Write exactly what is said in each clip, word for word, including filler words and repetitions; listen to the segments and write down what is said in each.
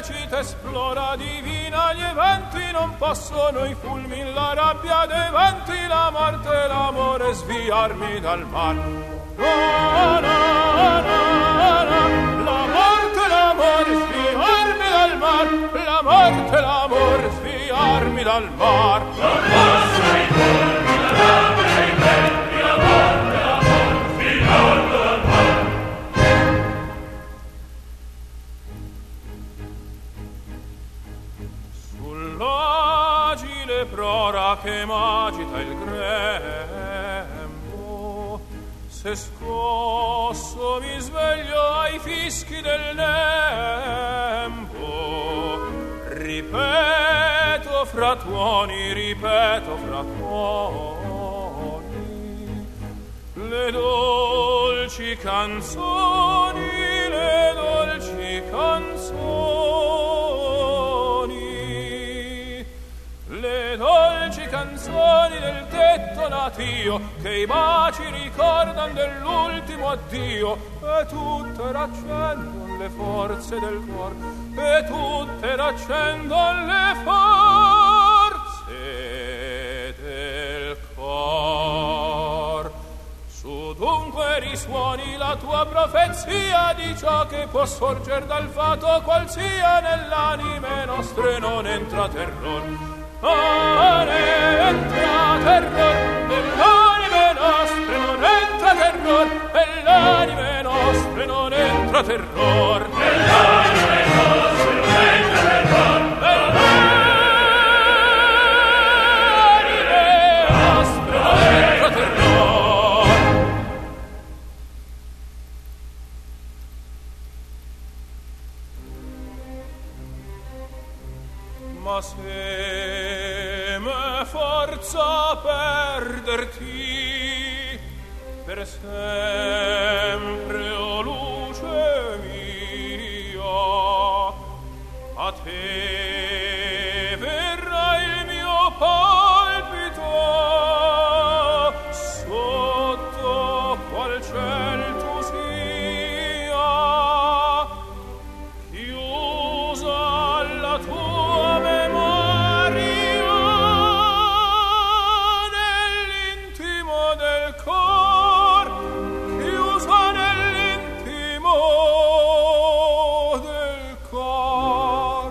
lecita esplora divina, gli eventi non possono i fulmini, la rabbia dei venti, la morte e l'amore sviarmi dal mar. No, no, no, no, la morte e l'amore sviarmi dal mar, la morte e l'amore sviarmi dal mar. Non posso i fulmini, la rabbia e i venti, la morte e l'amore sviarmi dal mar. Sull'agile prora che m'agita il grembo, se scosso mi sveglio ai fischi del nembo. Ripeto fra tuoni, ripeto fra tuoni, le dolci canzoni, le dolci canzoni, le dolci canzoni del tetto natio, che i baci ricordan dell'ultimo addio, e tutte raccendon le forze del cor, e tutte raccendon le forze del cor. Su dunque risuoni la tua profezia di ciò che può sorger dal fato qual sia, nell'anime nostre non entra terror. Non entra terror, nell'anime nostre non entra terror, nell'anime nostre non entra terror, nell'anime nostre non entra terror, nell'anime nostre non entra terror. Ma se me forza perderti per sempre, o luce mia, a te verrà il mio palpito, sotto qual ciel tu sia, chiusa la tua memoria nell'intimo del cor, chiusa nell'intimo del cor.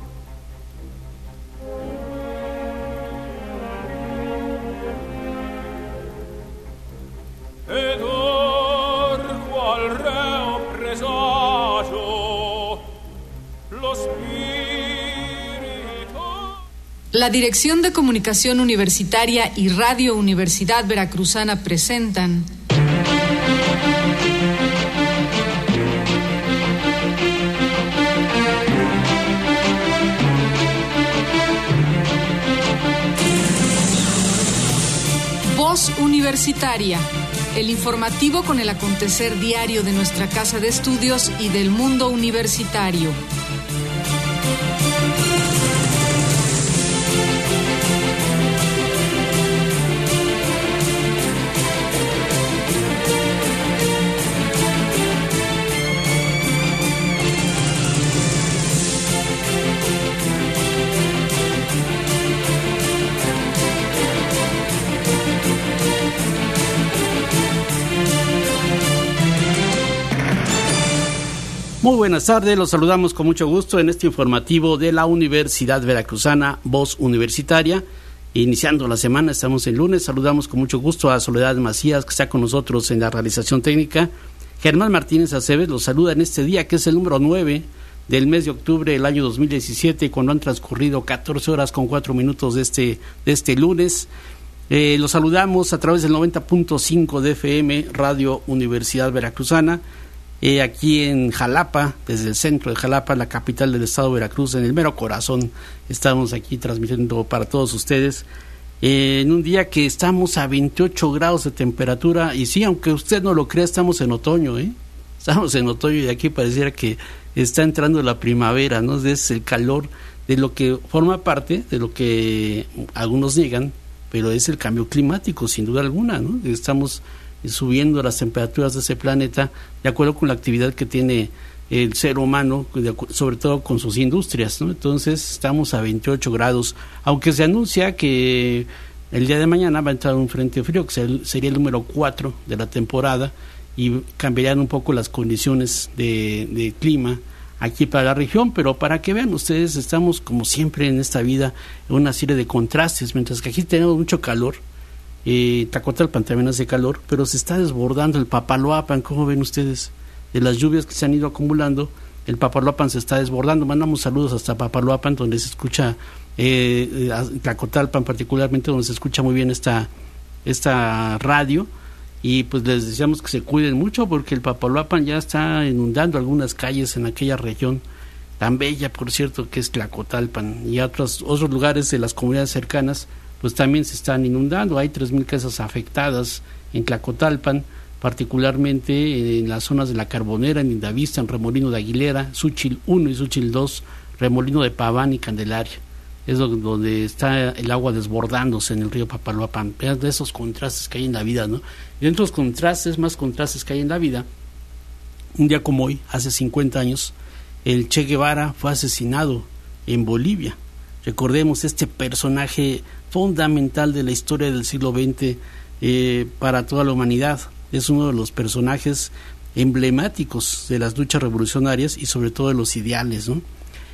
Ed or qual reo presagio lo spirito. La Dirección de Comunicación Universitaria y Radio Universidad Veracruzana presentan Voz Universitaria, el informativo con el acontecer diario de nuestra casa de estudios y del mundo universitario. Muy buenas tardes, los saludamos con mucho gusto en este informativo de la Universidad Veracruzana, Voz Universitaria. Iniciando la semana, estamos el lunes, saludamos con mucho gusto a Soledad Macías, que está con nosotros en la realización técnica. Germán Martínez Aceves los saluda en este día, que es el número nueve del mes de octubre del año dos mil diecisiete, cuando han transcurrido catorce horas con cuatro minutos de este, de este lunes. Eh, los saludamos a través del noventa punto cinco de F M, Radio Universidad Veracruzana. Eh, aquí en Jalapa, desde el centro de Jalapa, la capital del estado de Veracruz, en el mero corazón, estamos aquí transmitiendo para todos ustedes, eh, en un día que estamos a veintiocho grados de temperatura, y sí, aunque usted no lo crea, estamos en otoño, ¿eh? Estamos en otoño y aquí pareciera que está entrando la primavera, ¿no? Es el calor de lo que forma parte, de lo que algunos niegan, pero es el cambio climático, sin duda alguna, ¿no? Estamos subiendo las temperaturas de ese planeta de acuerdo con la actividad que tiene el ser humano, sobre todo con sus industrias, ¿no? Entonces estamos a veintiocho grados, aunque se anuncia que el día de mañana va a entrar un frente frío, que sería el número cuatro de la temporada, y cambiarían un poco las condiciones de, de clima aquí para la región, pero para que vean ustedes, estamos como siempre en esta vida en una serie de contrastes. Mientras que aquí tenemos mucho calor, eh, Tlacotalpan también hace calor, pero se está desbordando el Papaloapan. ¿Cómo ven ustedes? De las lluvias que se han ido acumulando, el Papaloapan se está desbordando. Mandamos saludos hasta Papaloapan, donde se escucha, eh, Tlacotalpan particularmente, donde se escucha muy bien esta, esta radio. Y pues les deseamos que se cuiden mucho, porque el Papaloapan ya está inundando algunas calles en aquella región tan bella, por cierto, que es Tlacotalpan, y otros otros lugares de las comunidades cercanas pues también se están inundando. Hay tres mil casas afectadas en Tlacotalpan, particularmente en las zonas de La Carbonera, en Lindavista, en Remolino de Aguilera, Xúchil uno y Xúchil dos, Remolino de Paván y Candelaria. Es donde está el agua desbordándose en el río Papaloapan. Vean de esos contrastes que hay en la vida, ¿no? Y dentro de los contrastes, más contrastes que hay en la vida, un día como hoy, hace cincuenta años, el Che Guevara fue asesinado en Bolivia. Recordemos este personaje fundamental de la historia del siglo veinte eh, para toda la humanidad. Es uno de los personajes emblemáticos de las luchas revolucionarias y sobre todo de los ideales, ¿no?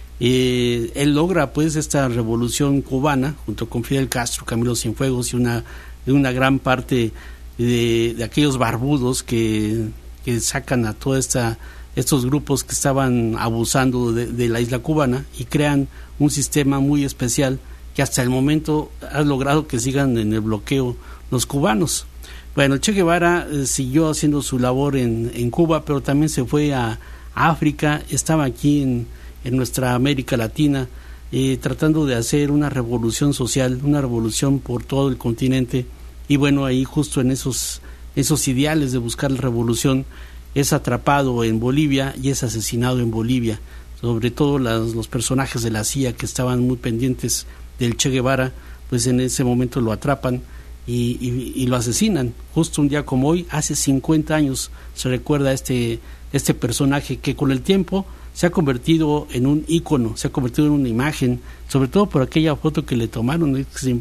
Eh, él logra pues esta revolución cubana junto con Fidel Castro, Camilo Cienfuegos y una, una gran parte de, de aquellos barbudos que, que sacan a toda esta estos grupos que estaban abusando de, de la isla cubana, y crean un sistema muy especial que hasta el momento ha logrado que sigan en el bloqueo los cubanos. Bueno, Che Guevara eh, siguió haciendo su labor en, en Cuba, pero también se fue a, a África, estaba aquí en en nuestra América Latina, eh, tratando de hacer una revolución social, una revolución por todo el continente. Y bueno, ahí justo en esos, esos ideales de buscar la revolución, es atrapado en Bolivia y es asesinado en Bolivia. Sobre todo las, los personajes de la C I A que estaban muy pendientes del Che Guevara, pues en ese momento lo atrapan y, y, y lo asesinan. Justo un día como hoy, hace cincuenta años, se recuerda este, este personaje que con el tiempo se ha convertido en un ícono, se ha convertido en una imagen, sobre todo por aquella foto que le tomaron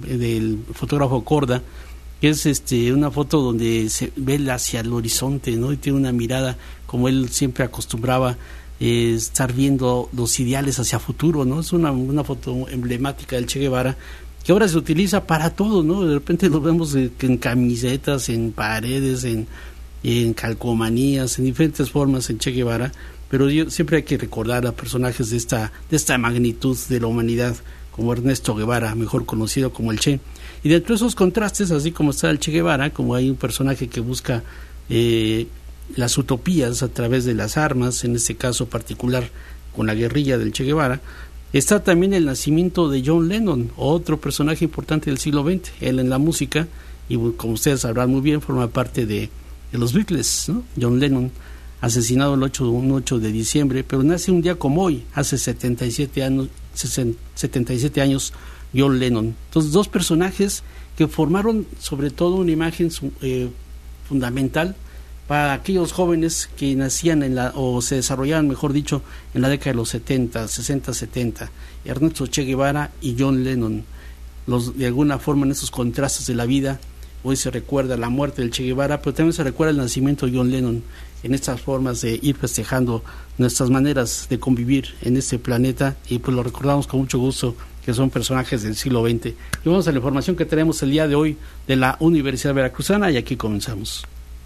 del fotógrafo Corda, que es este una foto donde se ve hacia el horizonte, ¿no? Y tiene una mirada, como él siempre acostumbraba, eh, estar viendo los ideales hacia futuro, ¿no? Es una, una foto emblemática del Che Guevara, que ahora se utiliza para todo, ¿no? De repente lo vemos en camisetas, en paredes, en, en calcomanías, en diferentes formas en Che Guevara. Pero yo, siempre hay que recordar a personajes de esta de esta magnitud de la humanidad, como Ernesto Guevara, mejor conocido como el Che. Y dentro de esos contrastes, así como está el Che Guevara, como hay un personaje que busca eh, las utopías a través de las armas, en este caso particular con la guerrilla del Che Guevara, está también el nacimiento de John Lennon, otro personaje importante del siglo veinte. Él en la música, y como ustedes sabrán muy bien, forma parte de, de los Beatles, ¿no? John Lennon, asesinado el ocho de diciembre, pero nace un día como hoy, hace setenta y siete años, setenta y siete años, John Lennon. Entonces, dos personajes que formaron sobre todo una imagen eh, fundamental para aquellos jóvenes que nacían en la, o se desarrollaban, mejor dicho, en la década de los setenta, sesenta, setenta, Ernesto Che Guevara y John Lennon. Los, de alguna forma, en esos contrastes de la vida, hoy se recuerda la muerte del Che Guevara, pero también se recuerda el nacimiento de John Lennon, en estas formas de ir festejando nuestras maneras de convivir en este planeta, y pues lo recordamos con mucho gusto, que son personajes del siglo veinte. Y vamos a la información que tenemos el día de hoy de la Universidad Veracruzana, y aquí comenzamos.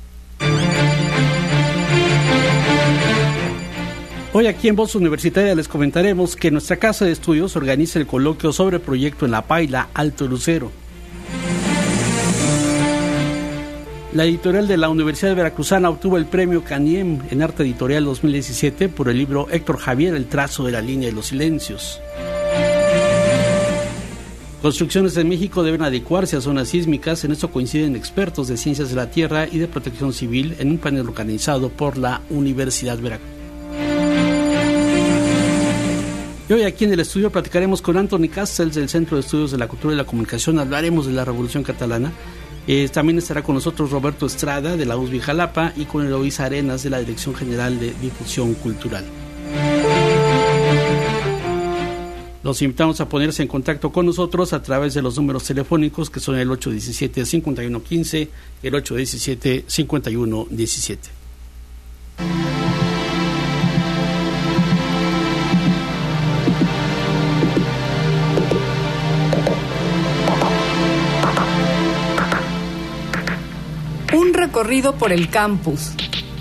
Hoy aquí en Voz Universitaria les comentaremos que nuestra casa de estudios organiza el coloquio sobre el proyecto en La Paila, Alto Lucero. La editorial de la Universidad Veracruzana obtuvo el premio Caniem en Arte Editorial dos mil diecisiete por el libro Héctor Javier, El trazo de la línea de los silencios. Construcciones en México deben adecuarse a zonas sísmicas. En esto coinciden expertos de ciencias de la tierra y de protección civil en un panel organizado por la Universidad Veracruzana. Y hoy aquí en el estudio platicaremos con Anthony Castells del Centro de Estudios de la Cultura y la Comunicación. Hablaremos de la Revolución Catalana. Eh, también estará con nosotros Roberto Estrada de la U S B Jalapa y con Eloísa Arenas de la Dirección General de Difusión Cultural. Los invitamos a ponerse en contacto con nosotros a través de los números telefónicos que son el ocho uno siete, cinco uno uno cinco, el ocho uno siete, cinco uno uno siete. Un recorrido por el campus.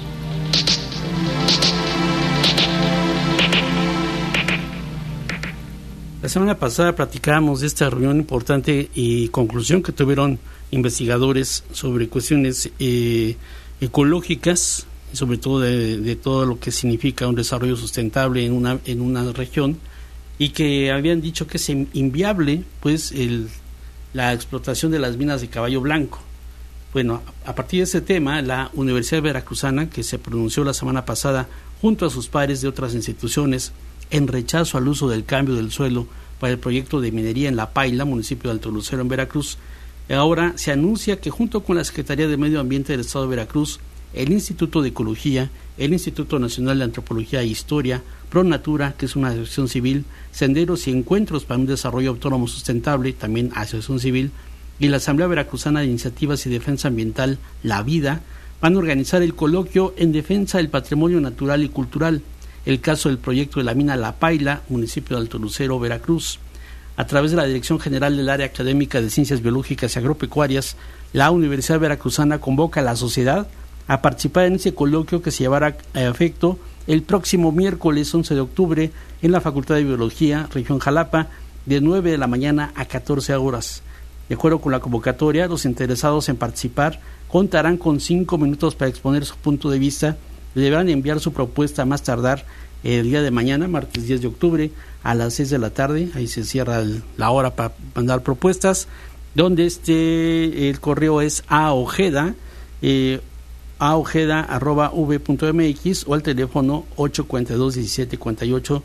La semana pasada platicábamos de esta reunión importante y conclusión que tuvieron investigadores sobre cuestiones eh, ecológicas, sobre todo de, de todo lo que significa un desarrollo sustentable en una en una región, y que habían dicho que es inviable pues el, la explotación de las minas de Caballo Blanco. Bueno, a partir de ese tema, la Universidad Veracruzana, que se pronunció la semana pasada junto a sus pares de otras instituciones en rechazo al uso del cambio del suelo para el proyecto de minería en La Paila, municipio de Alto Lucero, en Veracruz, ahora se anuncia que junto con la Secretaría de Medio Ambiente del Estado de Veracruz, el Instituto de Ecología, el Instituto Nacional de Antropología e Historia, ProNatura, que es una asociación civil, Senderos y Encuentros para un Desarrollo Autónomo Sustentable, también asociación civil, y la Asamblea Veracruzana de Iniciativas y Defensa Ambiental, La Vida, van a organizar el coloquio en defensa del patrimonio natural y cultural, el caso del proyecto de la mina La Paila, municipio de Alto Lucero, Veracruz. A través de la Dirección General del Área Académica de Ciencias Biológicas y Agropecuarias, la Universidad Veracruzana convoca a la sociedad a participar en ese coloquio que se llevará a efecto el próximo miércoles once de octubre en la Facultad de Biología, Región Jalapa, de nueve de la mañana a catorce horas. De acuerdo con la convocatoria, los interesados en participar contarán con cinco minutos para exponer su punto de vista. Deberán enviar su propuesta a más tardar el día de mañana, martes diez de octubre, a las seis de la tarde. Ahí se cierra el, la hora para mandar propuestas, donde este el correo es aojeda, eh, aojeda arroba v punto m x, o al teléfono ocho cuatro dos, diecisiete cuarenta y ocho,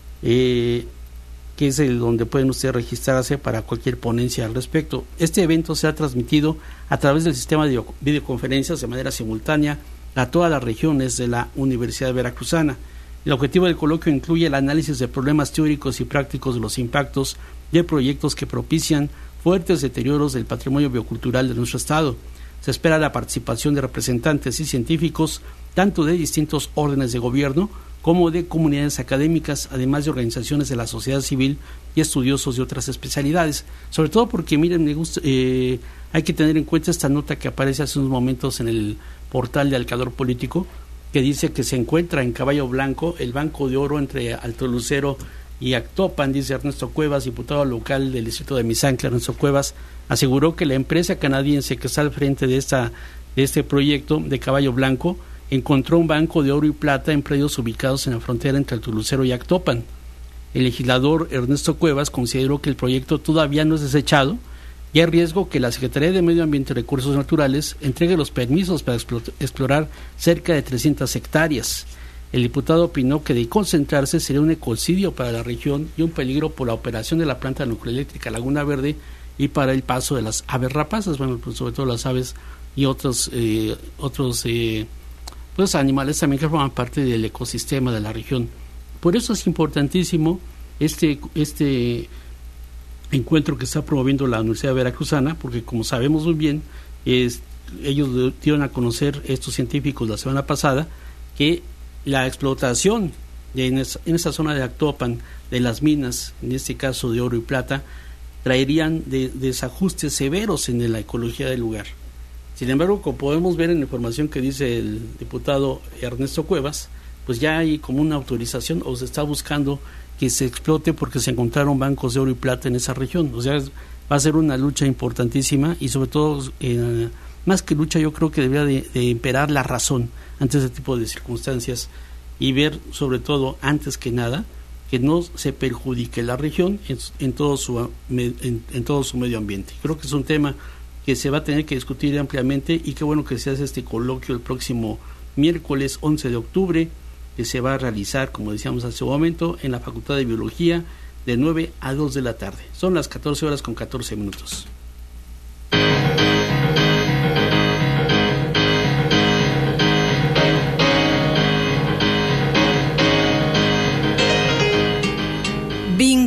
eh, que es el donde pueden ustedes registrarse para cualquier ponencia al respecto. Este evento se ha transmitido a través del sistema de videoconferencias de manera simultánea a todas las regiones de la Universidad Veracruzana. El objetivo del coloquio incluye el análisis de problemas teóricos y prácticos de los impactos de proyectos que propician fuertes deterioros del patrimonio biocultural de nuestro estado. Se espera la participación de representantes y científicos tanto de distintos órdenes de gobierno como de comunidades académicas, además de organizaciones de la sociedad civil y estudiosos de otras especialidades. Sobre todo porque, miren, me gusta, eh, hay que tener en cuenta esta nota que aparece hace unos momentos en el portal de Alcador Político, que dice que se encuentra en Caballo Blanco el Banco de Oro entre Alto Lucero y Actopan. Dice Ernesto Cuevas, diputado local del distrito de Misantla. Ernesto Cuevas aseguró que la empresa canadiense que está al frente de, esta, de este proyecto de Caballo Blanco encontró un banco de oro y plata en predios ubicados en la frontera entre Alto Lucero y Actopan. El legislador Ernesto Cuevas consideró que el proyecto todavía no es desechado y hay riesgo que la Secretaría de Medio Ambiente y Recursos Naturales entregue los permisos para explorar cerca de trescientas hectáreas. El diputado opinó que de concentrarse sería un ecocidio para la región y un peligro por la operación de la planta nucleoeléctrica Laguna Verde y para el paso de las aves rapaces, bueno, pues sobre todo las aves y otros eh, otros eh, pues animales también que forman parte del ecosistema de la región. Por eso es importantísimo este este encuentro que está promoviendo la Universidad Veracruzana, porque como sabemos muy bien, es, ellos dieron a conocer, estos científicos, la semana pasada, que la explotación de, en, esa, en esa zona de Actopan de las minas, en este caso de oro y plata, traerían de, desajustes severos en la ecología del lugar. Sin embargo, como podemos ver en la información que dice el diputado Ernesto Cuevas, pues ya hay como una autorización o se está buscando que se explote porque se encontraron bancos de oro y plata en esa región. O sea, va a ser una lucha importantísima y sobre todo, eh, más que lucha, yo creo que debería de, de imperar la razón ante ese tipo de circunstancias y ver, sobre todo, antes que nada, que no se perjudique la región en, en, todo su, en, en todo su medio ambiente. Creo que es un tema que se va a tener que discutir ampliamente y qué bueno que se hace este coloquio el próximo miércoles once de octubre, que se va a realizar, como decíamos hace un momento, en la Facultad de Biología de nueve a dos de la tarde. Son las catorce horas con catorce minutos.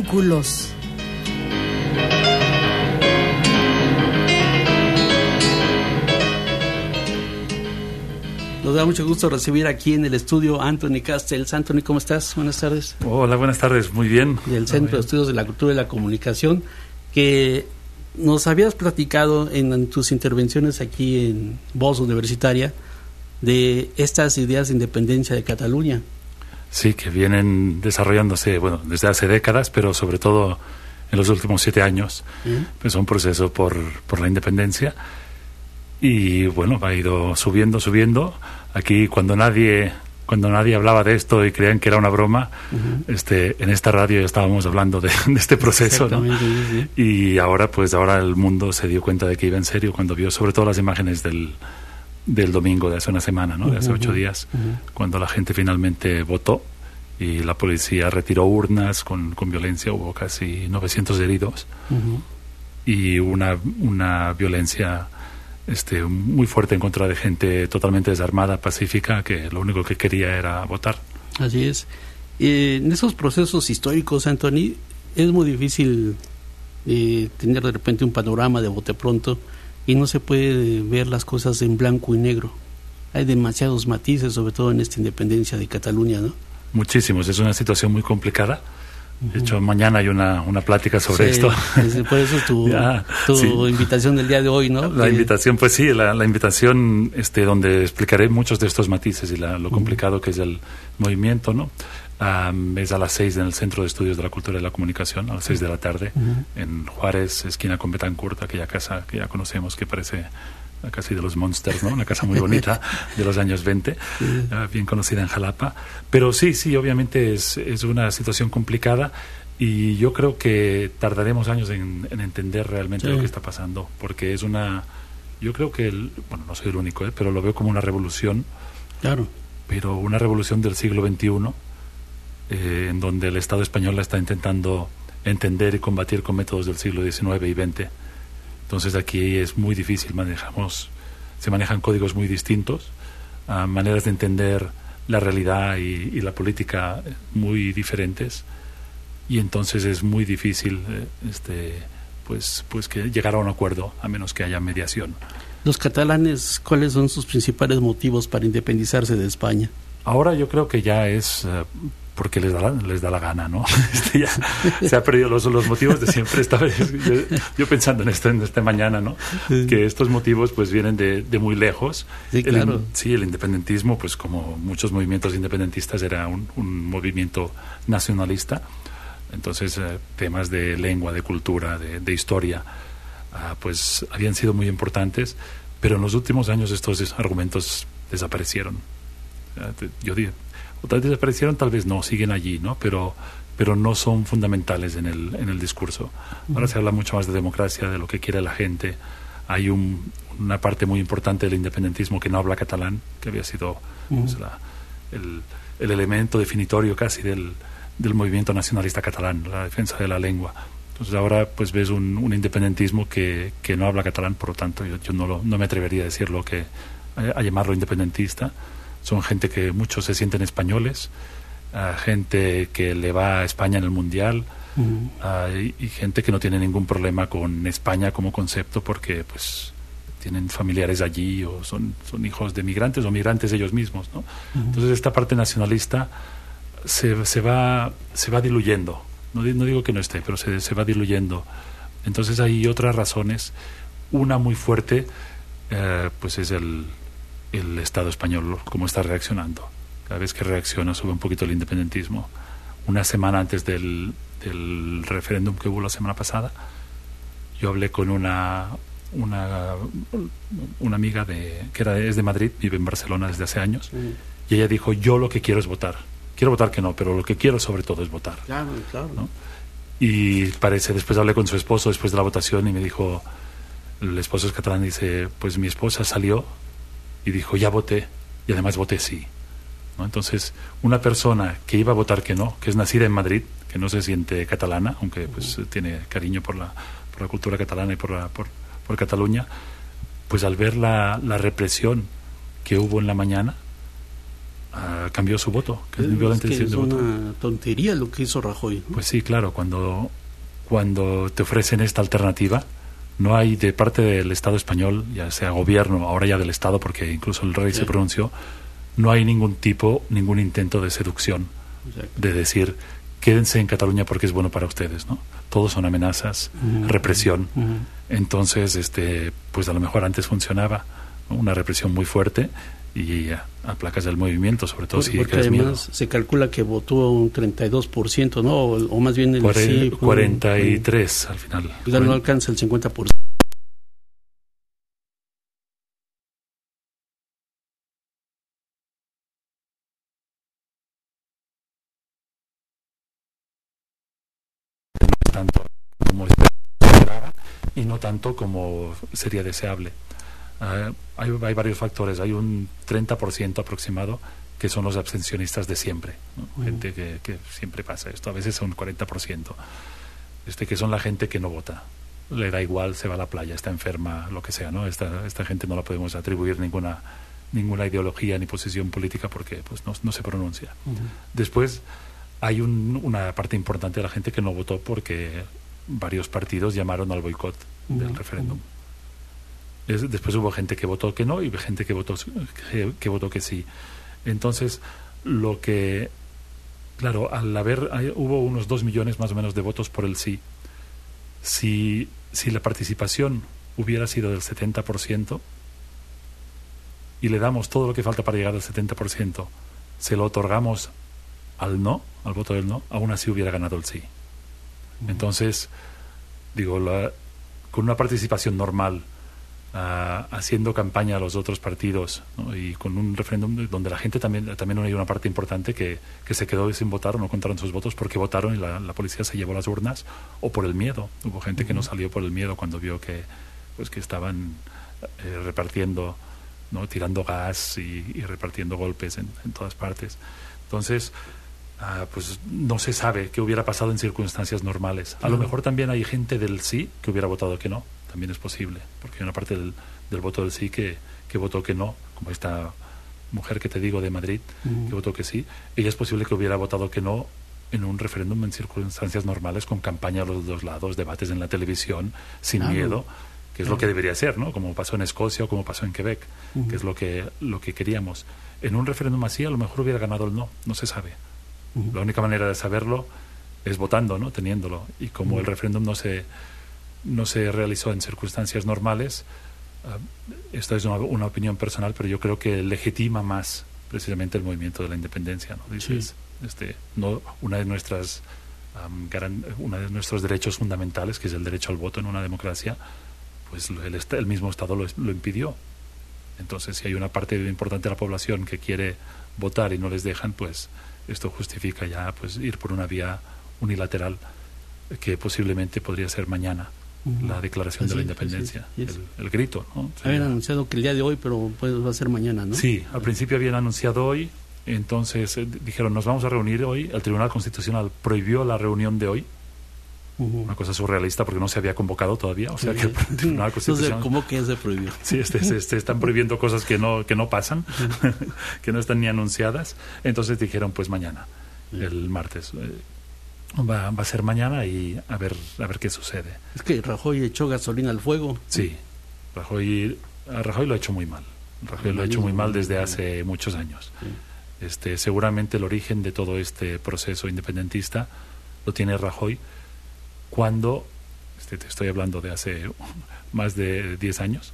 vínculos. Nos da mucho gusto recibir aquí en el estudio a Anthony Castells. Anthony, ¿cómo estás? Buenas tardes. Hola, buenas tardes, muy bien. Del Centro de Estudios de la Cultura y la Comunicación, que nos habías platicado en, en tus intervenciones aquí en Voz Universitaria de estas ideas de independencia de Cataluña. Sí, que vienen desarrollándose, bueno, desde hace décadas, pero sobre todo en los últimos siete años. ¿Mm? Pues un proceso por, por la independencia. Y bueno, ha ido subiendo, subiendo. Aquí cuando nadie cuando nadie hablaba de esto y creían que era una broma, uh-huh. este en esta radio ya estábamos hablando de, de este proceso, ¿no? Sí, sí. Y ahora pues ahora el mundo se dio cuenta de que iba en serio cuando vio sobre todo las imágenes del, del domingo de hace una semana, ¿no? De hace uh-huh. ocho días, uh-huh. cuando la gente finalmente votó y la policía retiró urnas con, con violencia. Hubo casi novecientos heridos uh-huh. y una, una violencia Este, muy fuerte en contra de gente totalmente desarmada, pacífica, que lo único que quería era votar. Así es. Eh, en esos procesos históricos, Anthony, es muy difícil eh, tener de repente un panorama de bote pronto y no se puede ver las cosas en blanco y negro. Hay demasiados matices, sobre todo en esta independencia de Cataluña, ¿no? Muchísimos. Es una situación muy complicada. De hecho, mañana hay una, una plática sobre sí, esto. Por eso tu, ya, tu sí. invitación del día de hoy, ¿no? La que... invitación, pues sí, la, la invitación este, donde explicaré muchos de estos matices y la, lo complicado uh-huh. que es el movimiento, ¿no? Um, es a las seis en el Centro de Estudios de la Cultura y la Comunicación, a las seis de la tarde, uh-huh. en Juárez, esquina con Betancourt, aquella casa que ya conocemos que parece la casa de los Monsters, ¿no? Una casa muy bonita de los años veinte, sí. uh, bien conocida en Jalapa. Pero sí, sí, obviamente es, es una situación complicada y yo creo que tardaremos años en, en entender realmente sí. lo que está pasando, porque es una... Yo creo que, el, bueno, no soy el único, ¿eh? pero lo veo como una revolución, claro, pero una revolución del siglo veintiuno, eh, en donde el Estado español la está intentando entender y combatir con métodos del siglo diecinueve y veinte. Entonces aquí es muy difícil, manejamos, se manejan códigos muy distintos, uh, maneras de entender la realidad y, y la política muy diferentes, y entonces es muy difícil eh, este, pues, pues que llegar a un acuerdo, a menos que haya mediación. Los catalanes, ¿cuáles son sus principales motivos para independizarse de España? Ahora yo creo que ya es... Uh, porque les da la, les da la gana, ¿no? Este ya, se ha perdido los, los motivos de siempre. Esta vez, yo, yo pensando en esto, en esta mañana, ¿no? Sí. Que estos motivos pues vienen de, de muy lejos. Sí, claro. El, sí, el independentismo, pues como muchos movimientos independentistas, era un, un movimiento nacionalista. Entonces, eh, temas de lengua, de cultura, de, de historia, uh, pues habían sido muy importantes, pero en los últimos años estos argumentos desaparecieron. Uh, yo digo, o tal vez desaparecieron, tal vez no, siguen allí, ¿no? Pero, pero no son fundamentales en el, en el discurso. Ahora uh-huh. se habla mucho más de democracia, de lo que quiere la gente. Hay un, una parte muy importante del independentismo que no habla catalán, que había sido uh-huh. pues, la, el, el elemento definitorio casi del, del movimiento nacionalista catalán, la defensa de la lengua. Entonces ahora pues ves un, un independentismo que, que no habla catalán, por lo tanto yo, yo no, lo, no me atrevería a decirlo que a, a llamarlo independentista. Son gente que muchos se sienten españoles, uh, gente que le va a España en el Mundial, uh-huh. uh, y, y gente que no tiene ningún problema con España como concepto porque pues tienen familiares allí o son, son hijos de migrantes o migrantes ellos mismos, ¿no? Uh-huh. Entonces esta parte nacionalista se, se, va, se va diluyendo. No, no digo que no esté, pero se, se va diluyendo. Entonces hay otras razones. Una muy fuerte uh, pues es el... el Estado español, cómo está reaccionando. Cada vez que reacciona sube un poquito el independentismo. Una semana antes del, del referéndum que hubo la semana pasada, yo hablé con una una, una amiga de que era, es de Madrid, vive en Barcelona desde hace años, mm. y ella dijo, yo lo que quiero es votar. Quiero votar que no, pero lo que quiero sobre todo es votar. Claro, claro. ¿No? Y parece, después hablé con su esposo después de la votación y me dijo, el esposo es catalán, y dice, pues mi esposa salió y dijo, ya voté, y además voté sí, ¿no? Entonces, una persona que iba a votar que no, que es nacida en Madrid, que no se siente catalana, aunque pues uh-huh. tiene cariño por la, por la cultura catalana y por, la, por, por Cataluña, pues al ver la, la represión que hubo en la mañana, uh, cambió su voto. Que es, es, que es una voto. tontería lo que hizo Rajoy, ¿no? Pues sí, claro, cuando, cuando te ofrecen esta alternativa, no hay de parte del Estado español, ya sea gobierno, ahora ya del Estado, porque incluso el rey sí. se pronunció, no hay ningún tipo, ningún intento de seducción, exacto. de decir, quédense en Cataluña porque es bueno para ustedes, ¿no? Todos son amenazas, uh-huh. represión. Uh-huh. Entonces, este, pues a lo mejor antes funcionaba, ¿no? Una represión muy fuerte y a, a placas del movimiento, sobre todo Por, si porque crees además miedo. Se calcula que votó un treinta y dos por ciento, ¿no? O, o más bien el Cuare, sí, cuarenta y tres un, al final. Ya no alcanza el cincuenta por ciento. Tanto como esperaba y no tanto como sería deseable. Uh, hay, hay varios factores. Hay un treinta por ciento aproximado que son los abstencionistas de siempre, ¿no? Uh-huh. Gente que, que siempre pasa esto. A veces son cuarenta por ciento. Este, que son la gente que no vota. Le da igual, se va a la playa, está enferma, lo que sea, ¿no? Esta, esta gente no la podemos atribuir ninguna ninguna ideología ni posición política porque pues no, no se pronuncia. Uh-huh. Después hay un, una parte importante de la gente que no votó porque varios partidos llamaron al boicot uh-huh. del referéndum. Uh-huh. Es, después hubo gente que votó que no y gente que votó que, que votó que sí. Entonces, lo que... Claro, al haber... Hay, hubo unos dos millones más o menos de votos por el sí. Si, si la participación hubiera sido del setenta por ciento y le damos todo lo que falta para llegar al setenta por ciento, se lo otorgamos al no, al voto del no, aún así hubiera ganado el sí. Uh-huh. Entonces, digo, la, con una participación normal, uh, haciendo campaña a los otros partidos, ¿no? Y con un referéndum donde la gente también, también hay una parte importante que, que se quedó sin votar o no contaron sus votos porque votaron y la, la policía se llevó las urnas o por el miedo. Hubo gente uh-huh. que no salió por el miedo cuando vio que, pues, que estaban eh, repartiendo, ¿no? Tirando gas y, y repartiendo golpes en, en todas partes. Entonces, Uh, pues no se sabe qué hubiera pasado en circunstancias normales. A uh-huh. lo mejor también hay gente del sí que hubiera votado que no, también es posible, porque hay una parte del, del voto del sí que, que votó que no, como esta mujer que te digo de Madrid, uh-huh. que votó que sí. Ella es posible que hubiera votado que no en un referéndum en circunstancias normales, con campaña a los dos lados, debates en la televisión, sin uh-huh. miedo, que es uh-huh. lo que debería ser, ¿no? Como pasó en Escocia o como pasó en Quebec, uh-huh. que es lo que, lo que queríamos. En un referéndum así a lo mejor hubiera ganado el no, no se sabe. Uh-huh. La única manera de saberlo es votando, ¿no? Teniéndolo. Y como uh-huh. el referéndum no se no se realizó en circunstancias normales, uh, esta es una, una opinión personal, pero yo creo que legitima más precisamente el movimiento de la independencia, ¿no? Dices, sí. este, no, una de nuestras um, garan, una de nuestros derechos fundamentales, que es el derecho al voto en una democracia, pues el, el mismo Estado lo, lo impidió. Entonces, si hay una parte importante de la población que quiere votar y no les dejan, pues esto justifica ya pues ir por una vía unilateral que posiblemente podría ser mañana uh-huh. la declaración así, de la independencia, así es, así es. El, el grito, ¿no? Habían anunciado que el día de hoy, pero pues va a ser mañana, ¿no? Sí, al principio habían anunciado hoy, entonces eh, dijeron nos vamos a reunir hoy. El Tribunal Constitucional prohibió la reunión de hoy. Uh-huh. Una cosa surrealista porque no se había convocado todavía, o sea que el Tribunal Constitucional... Entonces, ¿cómo que se prohibió? Sí, este, este, este, están prohibiendo cosas que no que no pasan, uh-huh. que no están ni anunciadas. Entonces dijeron, pues mañana, uh-huh. el martes. Eh, va, va a ser mañana y a ver a ver qué sucede. Es que Rajoy echó gasolina al fuego. Sí, Rajoy, a Rajoy lo ha hecho muy mal. Rajoy lo ha hecho muy mal desde hace muchos años. Sí. Este, seguramente el origen de todo este proceso independentista lo tiene Rajoy, cuando, este, te estoy hablando de hace más de diez años,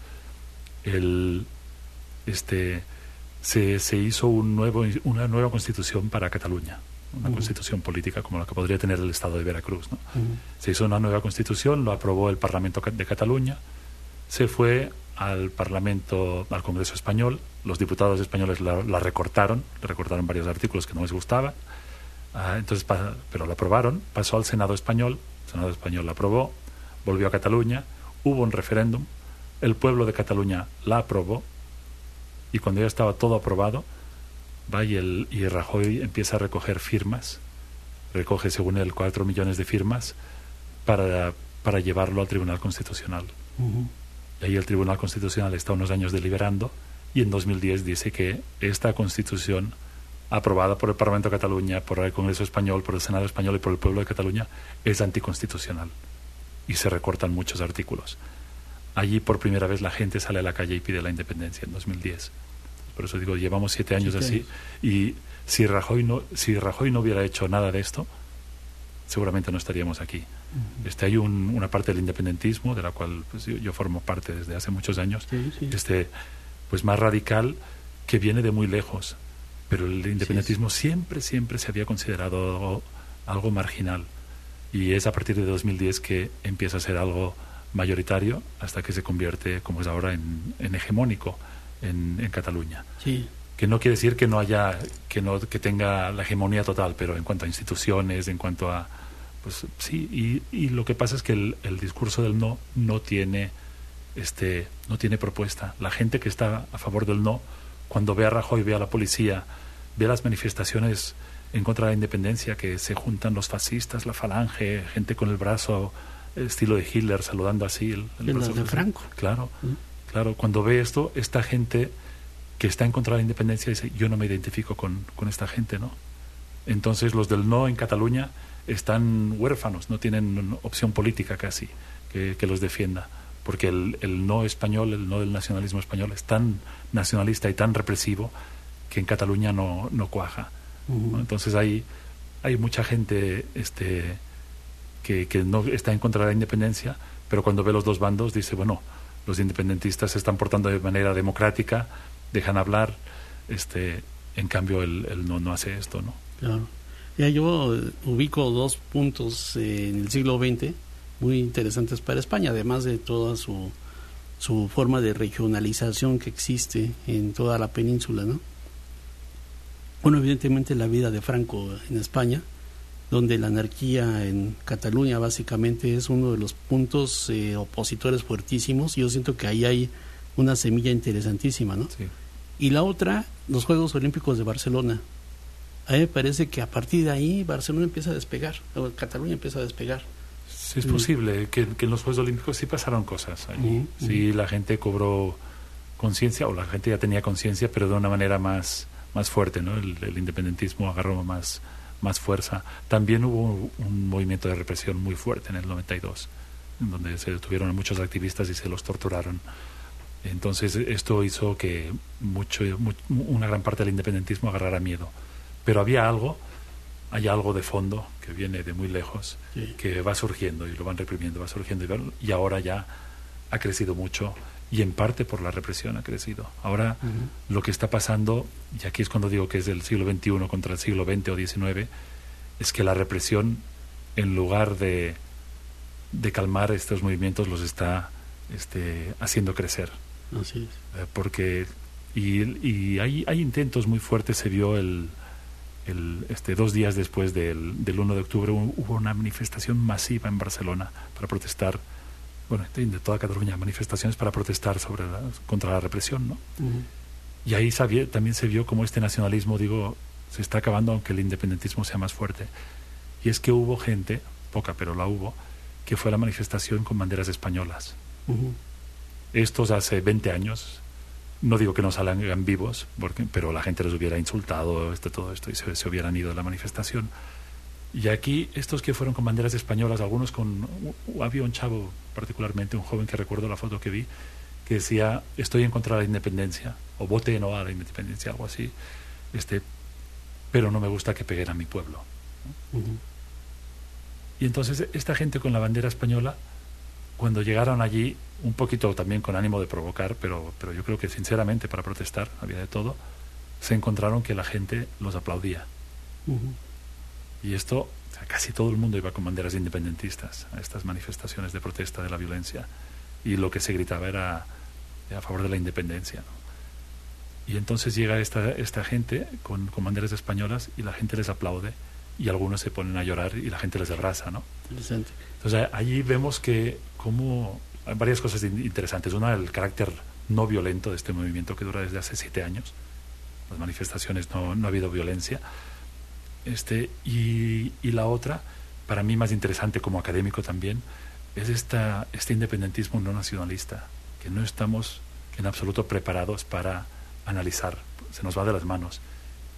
el, este, se, se hizo un nuevo, una nueva constitución para Cataluña, una uh-huh. constitución política como la que podría tener el Estado de Veracruz, ¿no? Uh-huh. Se hizo una nueva constitución, lo aprobó el Parlamento de Cataluña, se fue al Parlamento, al Congreso Español, los diputados españoles la, la recortaron, le recortaron varios artículos que no les gustaban, uh, entonces, pa, pero la aprobaron, pasó al Senado Español. El Senado Español la aprobó, volvió a Cataluña, hubo un referéndum, el pueblo de Cataluña la aprobó y cuando ya estaba todo aprobado, va y, el, y Rajoy empieza a recoger firmas, recoge según él cuatro millones de firmas para, para llevarlo al Tribunal Constitucional. Uh-huh. Y ahí el Tribunal Constitucional está unos años deliberando y en dos mil diez dice que esta Constitución aprobada por el Parlamento de Cataluña, por el Congreso Español, por el Senado Español y por el pueblo de Cataluña, es anticonstitucional y se recortan muchos artículos. Allí por primera vez la gente sale a la calle y pide la independencia en dos mil diez. Por eso digo, llevamos siete años siete así años. y si Rajoy no, si Rajoy no hubiera hecho nada de esto, seguramente no estaríamos aquí. Uh-huh. Este, hay un, una parte del independentismo de la cual pues, yo, yo formo parte desde hace muchos años, sí, sí. Este, pues más radical, que viene de muy lejos, pero el independentismo sí, sí. siempre, siempre se había considerado algo, algo marginal, y es a partir de dos mil diez que empieza a ser algo mayoritario hasta que se convierte, como es ahora, en, en hegemónico en, en Cataluña. Sí. Que no quiere decir que no haya, que no que tenga la hegemonía total, pero en cuanto a instituciones, en cuanto a, pues sí, y, y lo que pasa es que el, el discurso del no no tiene, este, no tiene propuesta. La gente que está a favor del no, cuando ve a Rajoy, ve a la policía, ve las manifestaciones en contra de la independencia, que se juntan los fascistas, la falange, gente con el brazo estilo de Hitler saludando así el, el brazo de Franco. Claro, ¿Mm? claro. Cuando ve esto, esta gente que está en contra de la independencia dice, yo no me identifico con, con esta gente, ¿no? Entonces los del no en Cataluña están huérfanos, no tienen opción política casi que, que los defienda, porque el, el no español, el no del nacionalismo español es tan nacionalista y tan represivo que en Cataluña no, no cuaja. Uh-huh. ¿No? Entonces hay, hay mucha gente este, que, que no está en contra de la independencia, pero cuando ve los dos bandos dice, bueno, los independentistas se están portando de manera democrática, dejan hablar, este, en cambio el, el no no hace esto, ¿no? Claro. Ya yo ubico dos puntos eh, en el siglo veinte muy interesantes para España, además de toda su su forma de regionalización que existe en toda la península, ¿no? Bueno, evidentemente la vida de Franco en España, donde la anarquía en Cataluña básicamente es uno de los puntos eh, opositores fuertísimos. Yo siento que ahí hay una semilla interesantísima, ¿no? Sí. Y la otra, los Juegos Olímpicos de Barcelona. A mí me parece que a partir de ahí Barcelona empieza a despegar, o Cataluña empieza a despegar. Sí, es posible que, que en los Juegos Olímpicos sí pasaron cosas allí. Uh-huh. Sí, la gente cobró conciencia, o la gente ya tenía conciencia, pero de una manera más, más fuerte, ¿no? El, el independentismo agarró más, más fuerza. También hubo un movimiento de represión muy fuerte en el noventa y dos, en donde se detuvieron a muchos activistas y se los torturaron. Entonces esto hizo que mucho, mucho, una gran parte del independentismo agarrara miedo. Pero había algo, hay algo de fondo que viene de muy lejos, sí, que va surgiendo y lo van reprimiendo, va surgiendo y, y ahora ya ha crecido mucho, y en parte por la represión ha crecido. Ahora uh-huh. lo que está pasando, y aquí es cuando digo que es del siglo veintiuno contra el siglo veinte o diecinueve, es que la represión, en lugar de, de calmar estos movimientos, los está este, haciendo crecer. Así es. Eh, porque y, y hay, hay intentos muy fuertes. Se vio el, el este dos días después del, del uno de octubre hubo una manifestación masiva en Barcelona para protestar, bueno, de toda Cataluña, manifestaciones para protestar sobre la, contra la represión, ¿no? Uh-huh. Y ahí sabía, también se vio cómo este nacionalismo, digo, se está acabando, aunque el independentismo sea más fuerte. Y es que hubo gente, poca pero la hubo, que fue a la manifestación con banderas españolas. Uh-huh. Estos hace veinte años, no digo que no salgan vivos, porque, pero la gente les hubiera insultado, este, todo esto, y se, se hubieran ido de la manifestación. Y aquí, estos que fueron con banderas españolas, algunos con... Había un chavo, particularmente, un joven que recuerdo la foto que vi, que decía, estoy en contra de la independencia, o vote no a la independencia, algo así, este, pero no me gusta que peguen a mi pueblo. Uh-huh. Y entonces, esta gente con la bandera española, cuando llegaron allí, un poquito también con ánimo de provocar, pero, pero yo creo que sinceramente para protestar, había de todo, se encontraron que la gente los aplaudía. Uh-huh. Y esto, o sea, casi todo el mundo iba con banderas independentistas a estas manifestaciones de protesta de la violencia. Y lo que se gritaba era a favor de la independencia, ¿no? Y entonces llega esta, esta gente con, con banderas españolas y la gente les aplaude y algunos se ponen a llorar y la gente les abraza, ¿no? Interesante. Entonces allí vemos que como hay varias cosas interesantes. Una, el carácter no violento de este movimiento que dura desde hace siete años. Las manifestaciones no, no ha habido violencia. Este, y, y la otra, para mí más interesante como académico también, es esta, este independentismo no nacionalista, que no estamos en absoluto preparados para analizar, se nos va de las manos.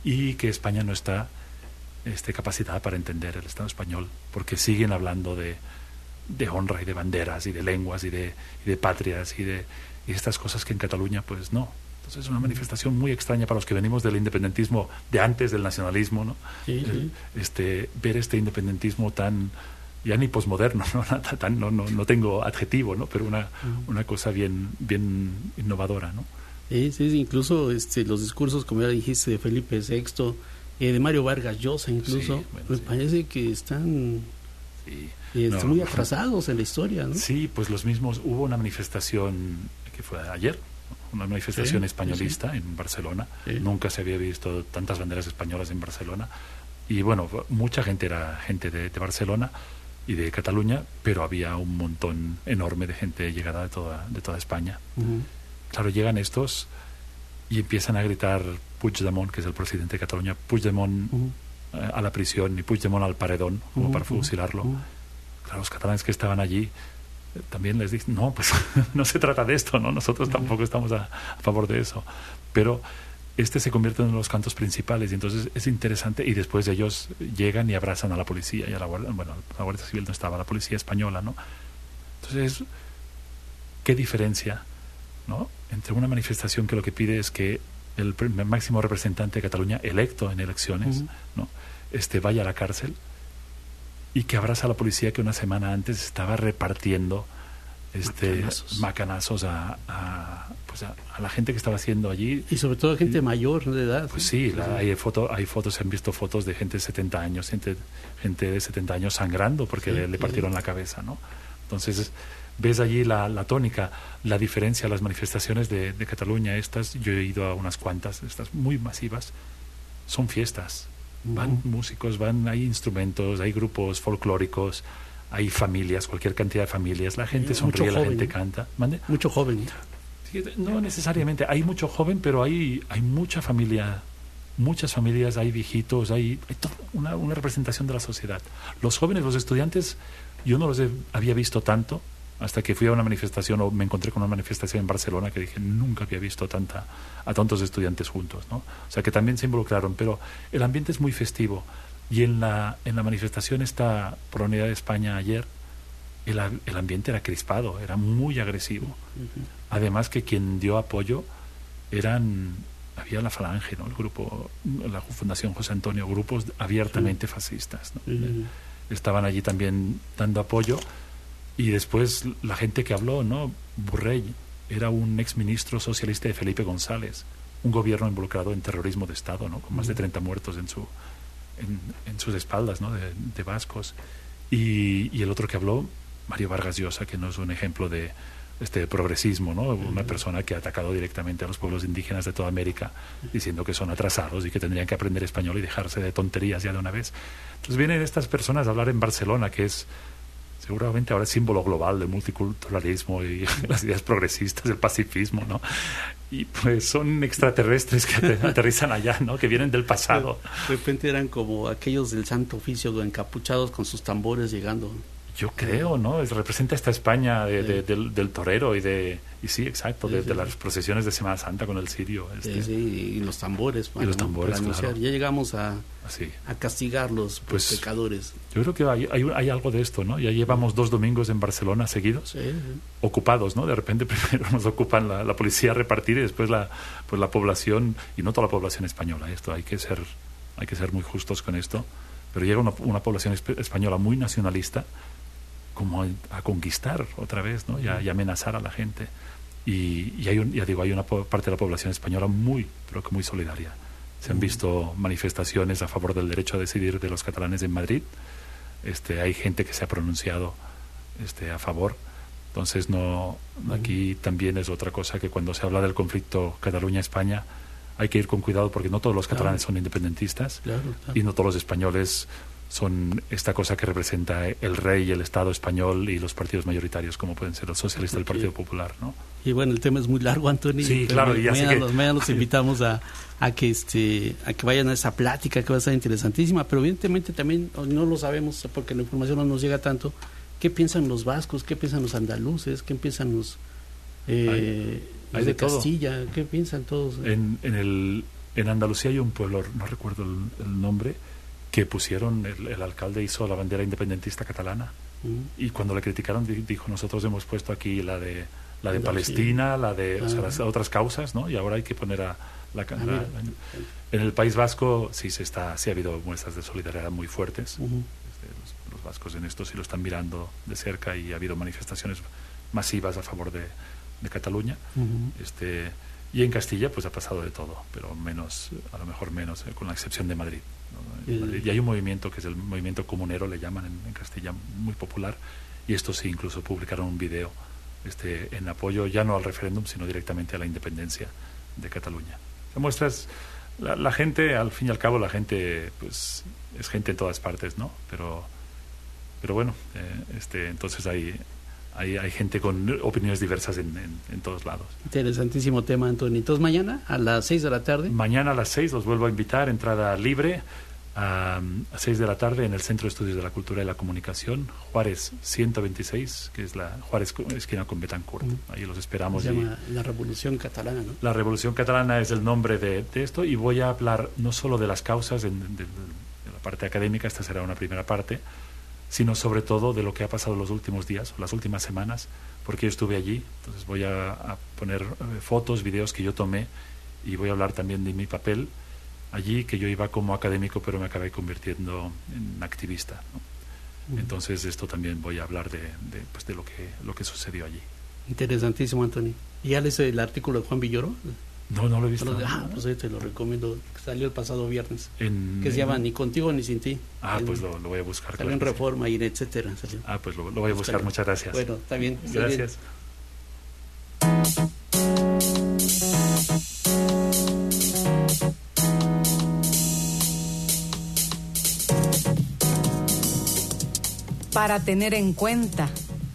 y que España no está este, capacitada para entender el Estado español, porque siguen hablando de, de honra y de banderas y de lenguas y de, y de patrias y de y estas cosas que en Cataluña pues no. Entonces es una manifestación muy extraña para los que venimos del independentismo de antes del nacionalismo, ¿no? Sí, sí. El, este, ver este independentismo tan, ya ni posmoderno, ¿no? Tan, no, no, no tengo adjetivo, ¿no? Pero una, uh-huh. una cosa bien, bien innovadora, ¿no? Sí, sí, incluso este, los discursos, como ya dijiste, de Felipe sexto, eh, de Mario Vargas Llosa incluso, sí, bueno, me sí. parece que están... Sí. Y están no, muy atrasados en la historia, ¿no? Sí, pues los mismos. Hubo una manifestación que fue ayer, una manifestación sí, españolista sí, sí. en Barcelona. Sí. Nunca se había visto tantas banderas españolas en Barcelona. Y bueno, mucha gente era gente de, de Barcelona y de Cataluña, pero había un montón enorme de gente llegada de toda, de toda España. Uh-huh. Claro, llegan estos y empiezan a gritar Puigdemont, que es el presidente de Cataluña, Puigdemont uh-huh. eh, a la prisión y Puigdemont al paredón, como uh-huh. para fusilarlo. Uh-huh. Claro, los catalanes que estaban allí eh, también les dicen, no, pues no se trata de esto, ¿no? Nosotros tampoco estamos a, a favor de eso. Pero este se convierte en uno de los cantos principales y entonces es interesante, y después ellos llegan y abrazan a la policía y a la Guardia, bueno, la Guardia Civil no estaba, la policía española, ¿no? Entonces, ¿qué diferencia, ¿no? entre una manifestación que lo que pide es que el máximo representante de Cataluña, electo en elecciones, uh-huh. ¿no? este, vaya a la cárcel, y que abraza a la policía que una semana antes estaba repartiendo este, macanazos, macanazos a, a, pues a, a la gente que estaba haciendo allí. Y sobre todo gente y, mayor de edad. Pues sí, la, hay, foto, hay fotos, se han visto fotos de gente de setenta años, gente, gente de setenta años sangrando porque sí, le, le partieron sí. la cabeza, ¿no? Entonces, ves allí la, la tónica, la diferencia, las manifestaciones de, de Cataluña, estas, yo he ido a unas cuantas, estas muy masivas, son fiestas. Van uh-huh. músicos, van, hay instrumentos, hay grupos folclóricos, hay familias, cualquier cantidad de familias, la gente sonríe, la gente canta. ¿Mande? Mucho joven. Sí, no necesariamente, hay mucho joven, pero hay, hay mucha familia, muchas familias, hay viejitos, hay, hay toda una, una representación de la sociedad. Los jóvenes, los estudiantes, yo no los he, había visto tanto, hasta que fui a una manifestación o me encontré con una manifestación en Barcelona que dije, nunca había visto tanta, a tantos estudiantes juntos, ¿no? O sea, que también se involucraron, pero el ambiente es muy festivo. Y en la, en la manifestación esta por la Unidad de España ayer, el, el ambiente era crispado, era muy agresivo. Uh-huh. Además que quien dio apoyo eran, había la Falange, ¿no? El grupo, la Fundación José Antonio, grupos abiertamente uh-huh. fascistas, ¿no? Uh-huh. Estaban allí también dando apoyo. Y después la gente que habló, ¿no? Borrell era un exministro socialista de Felipe González, un gobierno involucrado en terrorismo de Estado, ¿no? Con más de treinta muertos en su en, en sus espaldas, ¿no? De, de vascos. Y, y el otro que habló, Mario Vargas Llosa, que no es un ejemplo de este progresismo, ¿no? Una persona que ha atacado directamente a los pueblos indígenas de toda América, diciendo que son atrasados y que tendrían que aprender español y dejarse de tonterías ya de una vez. Entonces vienen estas personas a hablar en Barcelona, que es seguramente ahora es símbolo global del multiculturalismo y las ideas progresistas, del pacifismo, ¿no? Y pues son extraterrestres que aterrizan allá, ¿no? Que vienen del pasado. De repente eran como aquellos del Santo Oficio encapuchados con sus tambores llegando. Yo creo, ¿no? Es, representa esta España de, de, del, del torero y de... Y sí, exacto, de, sí, sí, de las procesiones de Semana Santa con el cirio. Este. Sí, sí, y los tambores. Para, y los tambores, para anunciar. Claro. Ya llegamos a, sí. a castigarlos por pues, pecadores. Yo creo que hay, hay, hay algo de esto, ¿no? Ya llevamos dos domingos en Barcelona seguidos, sí, sí. ocupados, ¿no? De repente primero nos ocupan la, la policía a repartir y después la, pues la población, y no toda la población española. Esto hay que ser, hay que ser muy justos con esto. Pero llega una, una población esp- española muy nacionalista, como a, a conquistar otra vez, ¿no? Y a, y a amenazar a la gente. Y, y hay un, ya digo, hay una po- parte de la población española muy, pero que muy solidaria. Se han visto manifestaciones a favor del derecho a decidir de los catalanes en Madrid. Este, hay gente que se ha pronunciado este, a favor. Entonces, no, aquí también es otra cosa, que cuando se habla del conflicto Cataluña-España, hay que ir con cuidado, porque no todos los catalanes claro. son independentistas, claro, claro. y no todos los españoles son esta cosa que representa el rey y el Estado español y los partidos mayoritarios, como pueden ser el socialista y el Partido Popular, ¿no? Y bueno, el tema es muy largo, Antonio. Sí, claro. Y ya mañana, sé que... los, mañana los invitamos a, a que este a que vayan a esa plática que va a ser interesantísima, pero evidentemente también no lo sabemos porque la información no nos llega tanto. ¿Qué piensan los vascos? ¿Qué piensan los andaluces? ¿Qué piensan los, eh, hay, hay los de, de Castilla? ¿Qué piensan todos? En, en el En Andalucía hay un pueblo, no recuerdo el, el nombre, que pusieron, el, el alcalde hizo la bandera independentista catalana, mm. y cuando le criticaron dijo, nosotros hemos puesto aquí la de la de Palestina, la de, ah, o sea, las otras causas, ¿no? Y ahora hay que poner a la, ah, la, la en el País Vasco sí se está, sí ha habido muestras de solidaridad muy fuertes. Uh-huh. los, los vascos en esto sí lo están mirando de cerca y ha habido manifestaciones masivas a favor de, de Cataluña. Uh-huh. Este, y en Castilla pues ha pasado de todo, pero menos, a lo mejor menos, eh, con la excepción de Madrid, ¿no? En Madrid. Y hay un movimiento que es el movimiento comunero, le llaman en, en Castilla, muy popular, y estos sí incluso publicaron un video este, en apoyo ya no al referéndum, sino directamente a la independencia de Cataluña. Se muestras la, la gente, al fin y al cabo la gente pues es gente en todas partes, ¿no? Pero pero bueno, eh, este entonces hay Hay, hay gente con opiniones diversas en, en, en todos lados. Interesantísimo tema, Antonio. Entonces, mañana a las seis de la tarde. Mañana a las seis los vuelvo a invitar, entrada libre, a, a seis de la tarde en el Centro de Estudios de la Cultura y la Comunicación, Juárez ciento veintiséis, que es la Juárez esquina con Betancourt. Mm. Ahí los esperamos. Se llama y, la Revolución Catalana, ¿no? La Revolución Catalana es el nombre de, de esto, y voy a hablar no solo de las causas de, de, de la parte académica, esta será una primera parte, sino sobre todo de lo que ha pasado los últimos días, las últimas semanas, porque yo estuve allí. Entonces voy a, a poner eh, fotos, videos que yo tomé, y voy a hablar también de mi papel allí, que yo iba como académico, pero me acabé convirtiendo en activista, ¿no? Uh-huh. Entonces esto también voy a hablar de, de, pues de lo que lo que sucedió allí. Interesantísimo, Antonio. ¿Y ya lees el artículo de Juan Villoro? No, no lo he visto. Pero, ah, pues ahí te lo recomiendo. Salió el pasado viernes. En, que se llama Ni contigo ni sin ti. Ah, el, pues lo, lo voy a buscar. Salió en Reforma, sí. Y etcétera. Salió. Ah, pues lo, lo voy a buscar. Muchas gracias. Bueno, está bien. Gracias. Para tener en cuenta.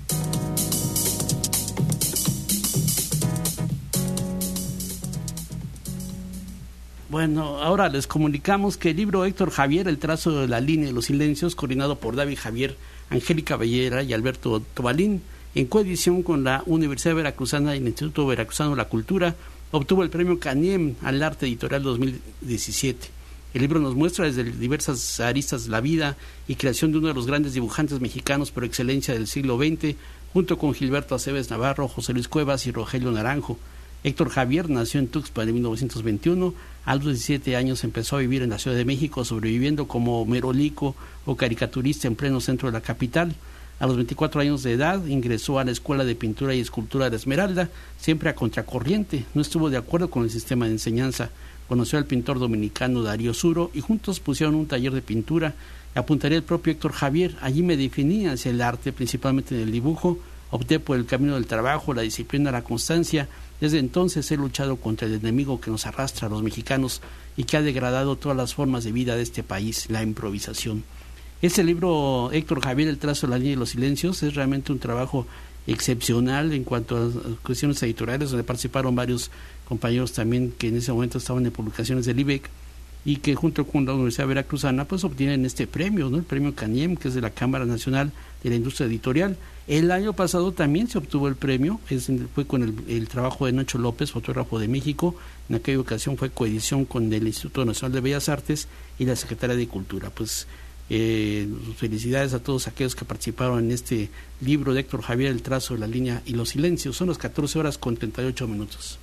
Bueno, ahora les comunicamos que el libro Héctor Javier, El trazo de la línea y los silencios, coordinado por David Javier, Angélica Bellera y Alberto Tobalín, en coedición con la Universidad Veracruzana y el Instituto Veracruzano de la Cultura, obtuvo el premio Caniem al Arte Editorial dos mil diecisiete. El libro nos muestra desde diversas aristas de la vida y creación de uno de los grandes dibujantes mexicanos por excelencia del siglo veinte, junto con Gilberto Aceves Navarro, José Luis Cuevas y Rogelio Naranjo. Héctor Javier nació en Tuxpan en mil novecientos veintiuno. A los diecisiete años empezó a vivir en la Ciudad de México, sobreviviendo como merolico o caricaturista en pleno centro de la capital. A los veinticuatro años de edad ingresó a la Escuela de Pintura y Escultura de Esmeralda, siempre a contracorriente. No estuvo de acuerdo con el sistema de enseñanza. Conoció al pintor dominicano Darío Suro y juntos pusieron un taller de pintura. Apuntaría el propio Héctor Javier. Allí me definía hacia el arte, principalmente en el dibujo. Opté por el camino del trabajo, la disciplina, la constancia. Desde entonces he luchado contra el enemigo que nos arrastra a los mexicanos y que ha degradado todas las formas de vida de este país, la improvisación. Este libro, Héctor Javier, El trazo de la línea y los silencios, es realmente un trabajo excepcional en cuanto a cuestiones editoriales, donde participaron varios compañeros también que en ese momento estaban en publicaciones del I B E C, y que junto con la Universidad Veracruzana pues obtienen este premio, ¿no? El premio Caniem, que es de la Cámara Nacional de la Industria Editorial. El año pasado también se obtuvo el premio, es, fue con el, el trabajo de Nacho López, fotógrafo de México. En aquella ocasión fue coedición con el Instituto Nacional de Bellas Artes y la Secretaría de Cultura. Pues eh, felicidades a todos aquellos que participaron en este libro de Héctor Javier, El trazo de la línea y los silencios. Son las catorce horas con treinta y ocho minutos.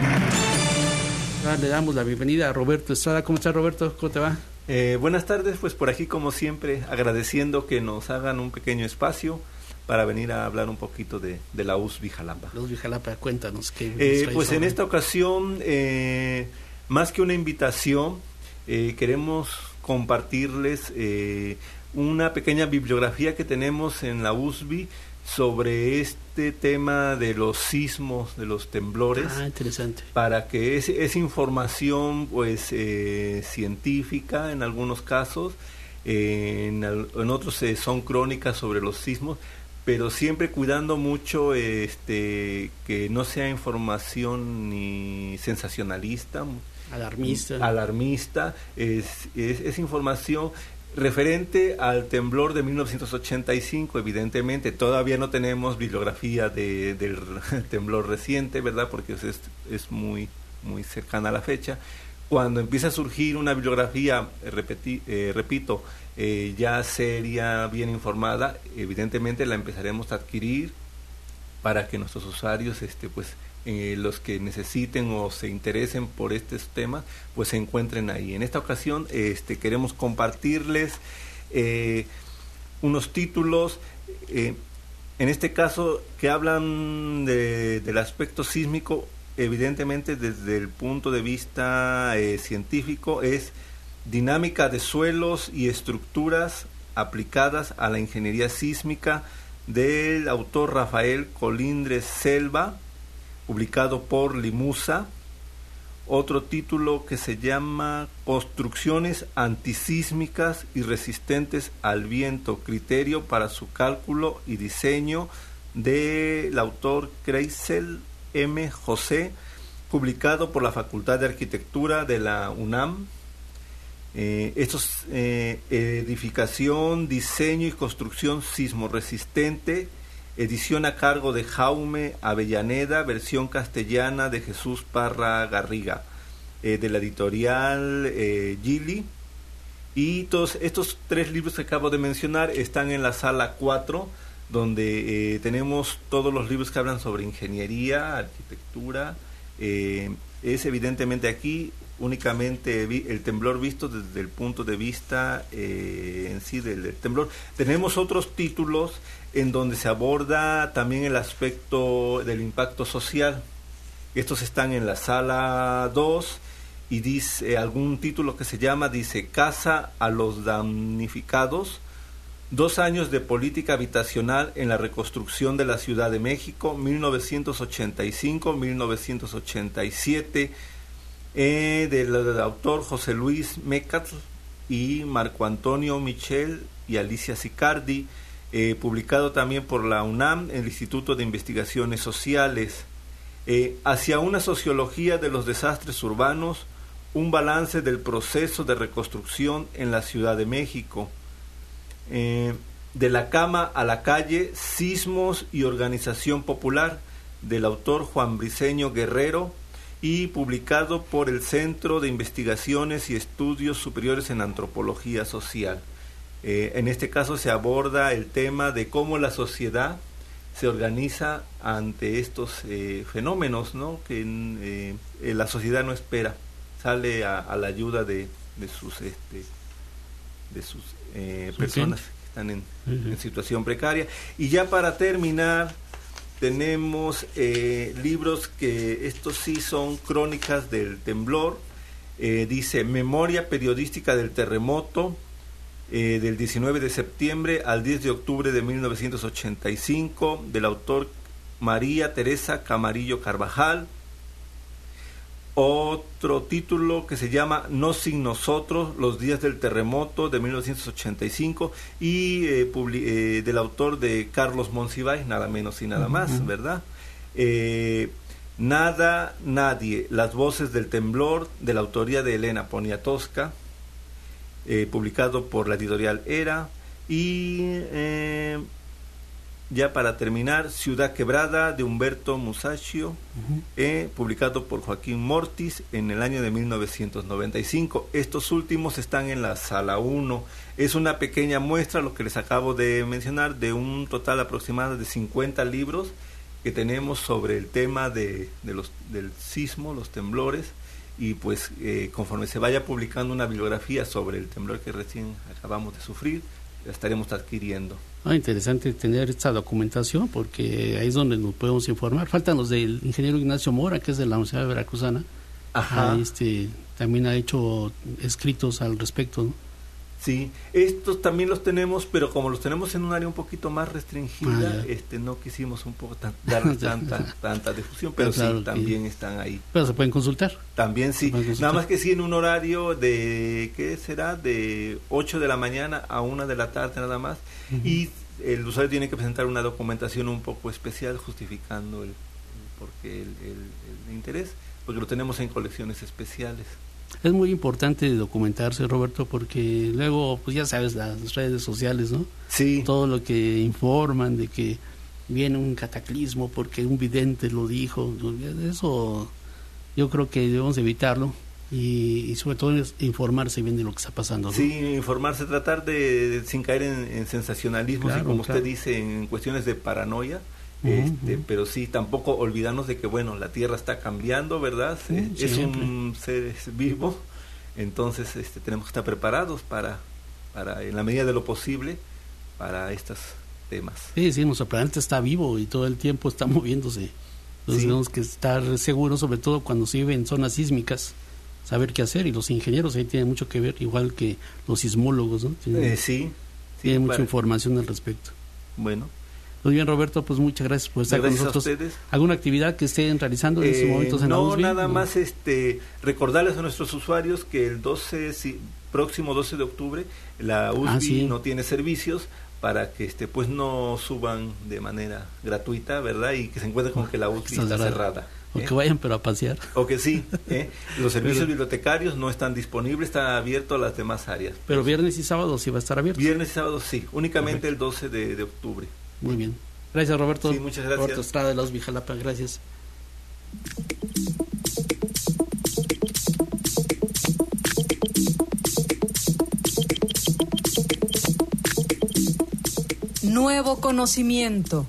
Ahora le damos la bienvenida a Roberto Estrada. ¿Cómo estás, Roberto? ¿Cómo te va? Eh, buenas tardes, pues por aquí como siempre, agradeciendo que nos hagan un pequeño espacio para venir a hablar un poquito de, de la U S B Jalapa. La U S B Jalapa, cuéntanos. ¿Qué eh, pues en esta ocasión, eh, más que una invitación, eh, queremos compartirles eh, una pequeña bibliografía que tenemos en la U S B sobre este tema de los sismos, de los temblores. Ah, interesante. Para que es, es información pues eh, científica en algunos casos, eh, en, en otros eh, son crónicas sobre los sismos, pero siempre cuidando mucho este que no sea información ni sensacionalista, alarmista. Alarmista, es, es, es información referente al temblor de mil novecientos ochenta y cinco. Evidentemente todavía no tenemos bibliografía de, del temblor reciente, ¿verdad? Porque es, es muy, muy cercana a la fecha, Cuando empieza a surgir una bibliografía, eh, repeti, eh, repito, eh, ya seria, bien informada, evidentemente la empezaremos a adquirir para que nuestros usuarios, este, pues, eh, los que necesiten o se interesen por estos temas, pues se encuentren ahí. En esta ocasión, este, queremos compartirles eh, unos títulos, eh, en este caso, que hablan de, del aspecto sísmico, evidentemente desde el punto de vista eh, científico, es dinámica de suelos y estructuras aplicadas a la ingeniería sísmica, del autor Rafael Colindres Selva, publicado por Limusa. Otro título que se llama Construcciones antisísmicas y resistentes al viento, criterio para su cálculo y diseño, del autor Kreisel M. José, publicado por la Facultad de Arquitectura de la UNAM. Eh, estos eh, edificación, diseño y construcción sismoresistente, edición a cargo de Jaume Avellaneda, versión castellana de Jesús Parra Garriga, eh, de la editorial eh, Gili. Y todos estos tres libros que acabo de mencionar están en la sala cuatro, donde eh, tenemos todos los libros que hablan sobre ingeniería, arquitectura. Eh, es evidentemente aquí únicamente vi, el temblor visto desde el punto de vista eh, en sí del, del temblor. Tenemos otros títulos en donde se aborda también el aspecto del impacto social. Estos están en la sala dos y dice eh, algún título que se llama, dice, Casa a los damnificados, dos años de política habitacional en la reconstrucción de la Ciudad de México, mil novecientos ochenta y cinco a mil novecientos ochenta y siete, Eh, del, del autor José Luis Mecatl y Marco Antonio Michel y Alicia Sicardi, eh, publicado también por la UNAM, el Instituto de Investigaciones Sociales. Eh, hacia una sociología de los desastres urbanos, un balance del proceso de reconstrucción en la Ciudad de México. Eh, de la cama a la calle, sismos y organización popular, del autor Juan Briceño Guerrero, y publicado por el Centro de Investigaciones y Estudios Superiores en Antropología Social. Eh, en este caso se aborda el tema de cómo la sociedad se organiza ante estos eh, fenómenos, ¿no? Que eh, la sociedad no espera, sale a, a la ayuda de, de sus este, de sus eh, personas que están en, uh-huh. en situación precaria. Y ya para terminar, tenemos eh, libros que estos sí son crónicas del temblor. Eh, dice Memoria periodística del terremoto, eh, del diecinueve de septiembre al diez de octubre de mil novecientos ochenta y cinco, del autor María Teresa Camarillo Carvajal. Otro título que se llama No sin nosotros, los días del terremoto, de mil novecientos ochenta y cinco, y eh, publi- eh, del autor de Carlos Monsiváis, nada menos y nada uh-huh. más, ¿verdad? Eh, Nada, nadie, las voces del temblor, de la autoría de Elena Poniatowska, eh, publicado por la editorial Era. Y eh, ya para terminar, Ciudad Quebrada, de Humberto Musacchio, uh-huh. eh, publicado por Joaquín Mortis en el año de mil novecientos noventa y cinco. Estos últimos están en la sala uno. Es una pequeña muestra, lo que les acabo de mencionar, de un total aproximado de cincuenta libros que tenemos sobre el tema de, de los, del sismo, los temblores, y pues eh, conforme se vaya publicando una bibliografía sobre el temblor que recién acabamos de sufrir, la estaremos adquiriendo. Ah, interesante tener esta documentación, porque ahí es donde nos podemos informar. Faltan los del ingeniero Ignacio Mora, que es de la Universidad Veracruzana. Ajá. Ahí, este, también ha hecho escritos al respecto, ¿no? Sí, estos también los tenemos, pero como los tenemos en un área un poquito más restringida, ah, este no quisimos un poco tan, dar tanta tanta difusión, pero claro, sí, también que... están ahí. Pero se pueden consultar. También sí, consultar. Nada más que sí en un horario de, ¿qué será? De ocho de la mañana a una de la tarde nada más, uh-huh. y el usuario tiene que presentar una documentación un poco especial justificando el, el porque el, el, el interés, porque lo tenemos en colecciones especiales. Es muy importante documentarse, Roberto, porque luego, pues ya sabes, las redes sociales, ¿no? Sí. Todo lo que informan de que viene un cataclismo porque un vidente lo dijo, eso yo creo que debemos evitarlo. y, y sobre todo informarse bien de lo que está pasando, ¿no? Sí, informarse, tratar de, de sin caer en, en sensacionalismos, claro, y como claro. usted dice, en cuestiones de paranoia. Uh-huh, este, uh-huh. Pero sí, tampoco olvidarnos de que, bueno, la Tierra está cambiando, ¿verdad? Uh, eh, es siempre. un ser vivo, entonces este, tenemos que estar preparados para, para, en la medida de lo posible, para estos temas. Sí, sí, nuestro planeta está vivo y todo el tiempo está moviéndose. Entonces Sí. tenemos que estar seguros, sobre todo cuando se vive en zonas sísmicas, saber qué hacer, y los ingenieros ahí tienen mucho que ver, igual que los sismólogos, ¿no? Tienen, Eh, sí, sí, tienen mucha para- información al respecto. Bueno, Muy bien, Roberto, pues muchas gracias por estar gracias con a nosotros. ustedes. ¿Alguna actividad que estén realizando en estos Eh, momentos en la no, U S B? nada No. más este recordarles a nuestros usuarios que el doce, si, próximo doce de octubre la U S B Ah, sí. no tiene servicios, para que este pues no suban de manera gratuita, ¿verdad? Y que se encuentren con que la U S B Está está cerrada. cerrada. O ¿eh? que vayan pero a pasear. O que sí, ¿eh? Los servicios Pero- bibliotecarios no están disponibles, está abierto a las demás áreas. Pero viernes y sábado sí va a estar abierto. Viernes y sábado sí, únicamente Perfecto. el doce de, de octubre. Muy bien. Gracias, Roberto. Sí, muchas gracias. Roberto Estrada de Los Vijalapa, gracias. Nuevo conocimiento.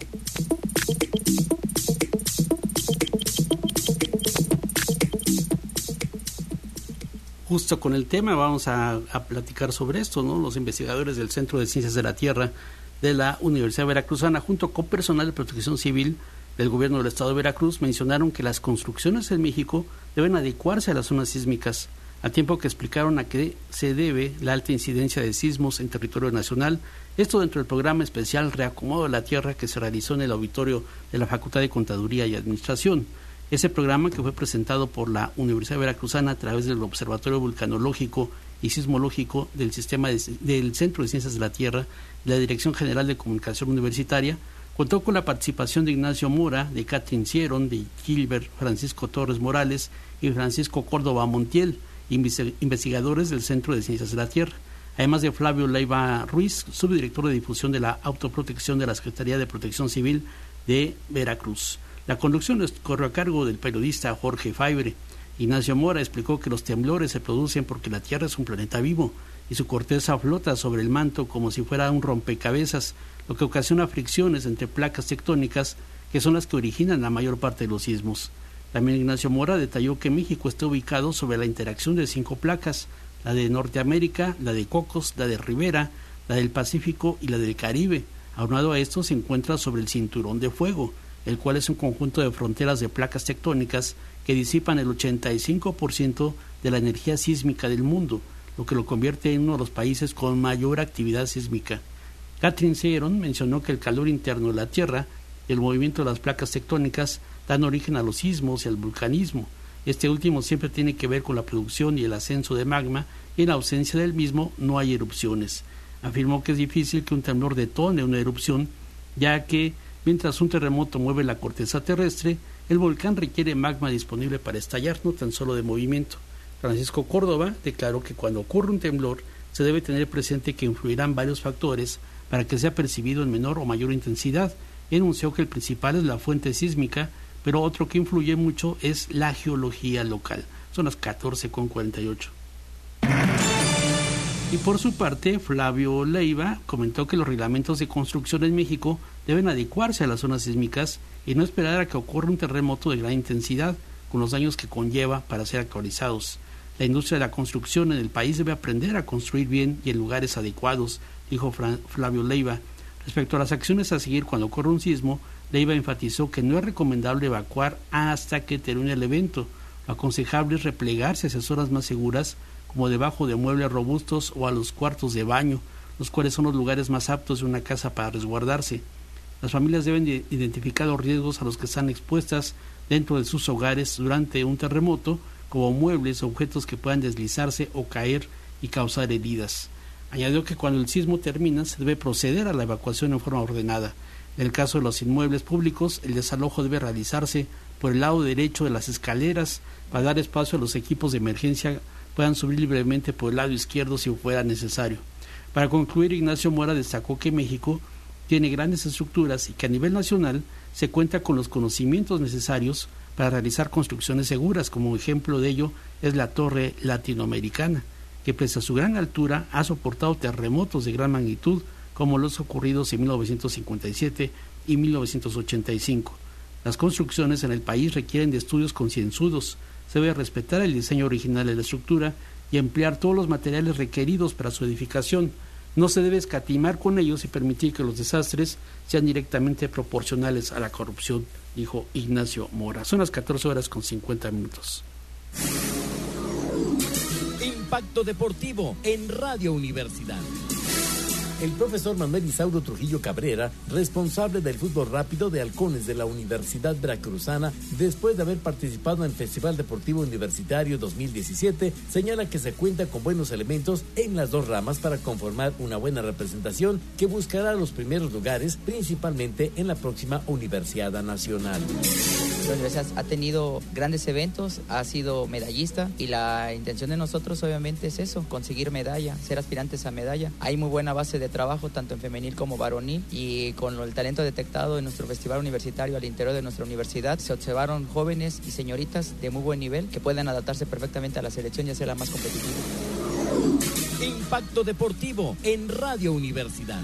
Justo con el tema vamos a, a platicar sobre esto, ¿no? Los investigadores del Centro de Ciencias de la Tierra de la Universidad Veracruzana, junto con personal de protección civil del gobierno del estado de Veracruz, mencionaron que las construcciones en México deben adecuarse a las zonas sísmicas, a tiempo que explicaron a qué se debe la alta incidencia de sismos en territorio nacional, esto dentro del programa especial Reacomodo de la Tierra que se realizó en el auditorio de la Facultad de Contaduría y Administración. Ese programa, que fue presentado por la Universidad Veracruzana a través del Observatorio Vulcanológico y Sismológico del Sistema de, del Centro de Ciencias de la Tierra y la Dirección General de Comunicación Universitaria, contó con la participación de Ignacio Mora, de Catherine Sieron, de Gilbert Francisco Torres Morales y Francisco Córdoba Montiel, investigadores del Centro de Ciencias de la Tierra, además de Flavio Leiva Ruiz, subdirector de difusión de la autoprotección de la Secretaría de Protección Civil de Veracruz. La conducción corrió a cargo del periodista Jorge Faibre. Ignacio Mora explicó que los temblores se producen porque la Tierra es un planeta vivo y su corteza flota sobre el manto como si fuera un rompecabezas, lo que ocasiona fricciones entre placas tectónicas que son las que originan la mayor parte de los sismos. También Ignacio Mora detalló que México está ubicado sobre la interacción de cinco placas, la de Norteamérica, la de Cocos, la de Rivera, la del Pacífico y la del Caribe. Aunado a esto se encuentra sobre el Cinturón de Fuego, el cual es un conjunto de fronteras de placas tectónicas que disipan el ochenta y cinco por ciento de la energía sísmica del mundo, lo que lo convierte en uno de los países con mayor actividad sísmica. Catherine Sieron mencionó que el calor interno de la Tierra y el movimiento de las placas tectónicas dan origen a los sismos y al vulcanismo. Este último siempre tiene que ver con la producción y el ascenso de magma, y en ausencia del mismo no hay erupciones. Afirmó que es difícil que un temblor detone una erupción, ya que mientras un terremoto mueve la corteza terrestre, el volcán requiere magma disponible para estallar, no tan solo de movimiento. Francisco Córdoba declaró que cuando ocurre un temblor se debe tener presente que influirán varios factores para que sea percibido en menor o mayor intensidad. Enunció que el principal es la fuente sísmica, pero otro que influye mucho es la geología local. Son las catorce con cuarenta y ocho. Y por su parte, Flavio Leiva comentó que los reglamentos de construcción en México deben adecuarse a las zonas sísmicas y no esperar a que ocurra un terremoto de gran intensidad, con los daños que conlleva para ser actualizados. La industria de la construcción en el país debe aprender a construir bien y en lugares adecuados, dijo Fra- Flavio Leiva. Respecto a las acciones a seguir cuando ocurre un sismo, Leiva enfatizó que no es recomendable evacuar hasta que termine el evento. Lo aconsejable es replegarse hacia zonas más seguras, como debajo de muebles robustos o a los cuartos de baño, los cuales son los lugares más aptos de una casa para resguardarse. Las familias deben de identificar los riesgos a los que están expuestas dentro de sus hogares durante un terremoto, como muebles o objetos que puedan deslizarse o caer y causar heridas. Añadió que cuando el sismo termina se debe proceder a la evacuación en forma ordenada. En el caso de los inmuebles públicos, el desalojo debe realizarse por el lado derecho de las escaleras para dar espacio a los equipos de emergencia puedan subir libremente por el lado izquierdo si fuera necesario. Para concluir, Ignacio Mora destacó que México tiene grandes estructuras y que a nivel nacional se cuenta con los conocimientos necesarios para realizar construcciones seguras. Como ejemplo de ello es la Torre Latinoamericana, que pese a su gran altura ha soportado terremotos de gran magnitud como los ocurridos en mil novecientos cincuenta y siete y mil novecientos ochenta y cinco. Las construcciones en el país requieren de estudios concienzudos. Se debe respetar el diseño original de la estructura y emplear todos los materiales requeridos para su edificación. No se debe escatimar con ellos y permitir que los desastres sean directamente proporcionales a la corrupción, dijo Ignacio Mora. Son las catorce horas con cincuenta minutos. Impacto Deportivo en Radio Universidad. El profesor Manuel Isauro Trujillo Cabrera, responsable del fútbol rápido de halcones de la Universidad Veracruzana, después de haber participado en el Festival Deportivo Universitario dos mil diecisiete, señala que se cuenta con buenos elementos en las dos ramas para conformar una buena representación que buscará los primeros lugares, principalmente en la próxima Universiada Nacional. La universidad ha tenido grandes eventos, ha sido medallista y la intención de nosotros obviamente es eso, conseguir medalla, ser aspirantes a medalla. Hay muy buena base de trabajo tanto en femenil como varonil y con el talento detectado en nuestro festival universitario al interior de nuestra universidad se observaron jóvenes y señoritas de muy buen nivel que pueden adaptarse perfectamente a la selección y hacerla más competitiva. Impacto Deportivo en Radio Universidad.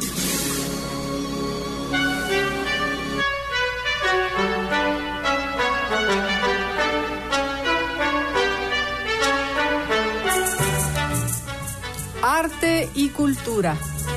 Arte y cultura.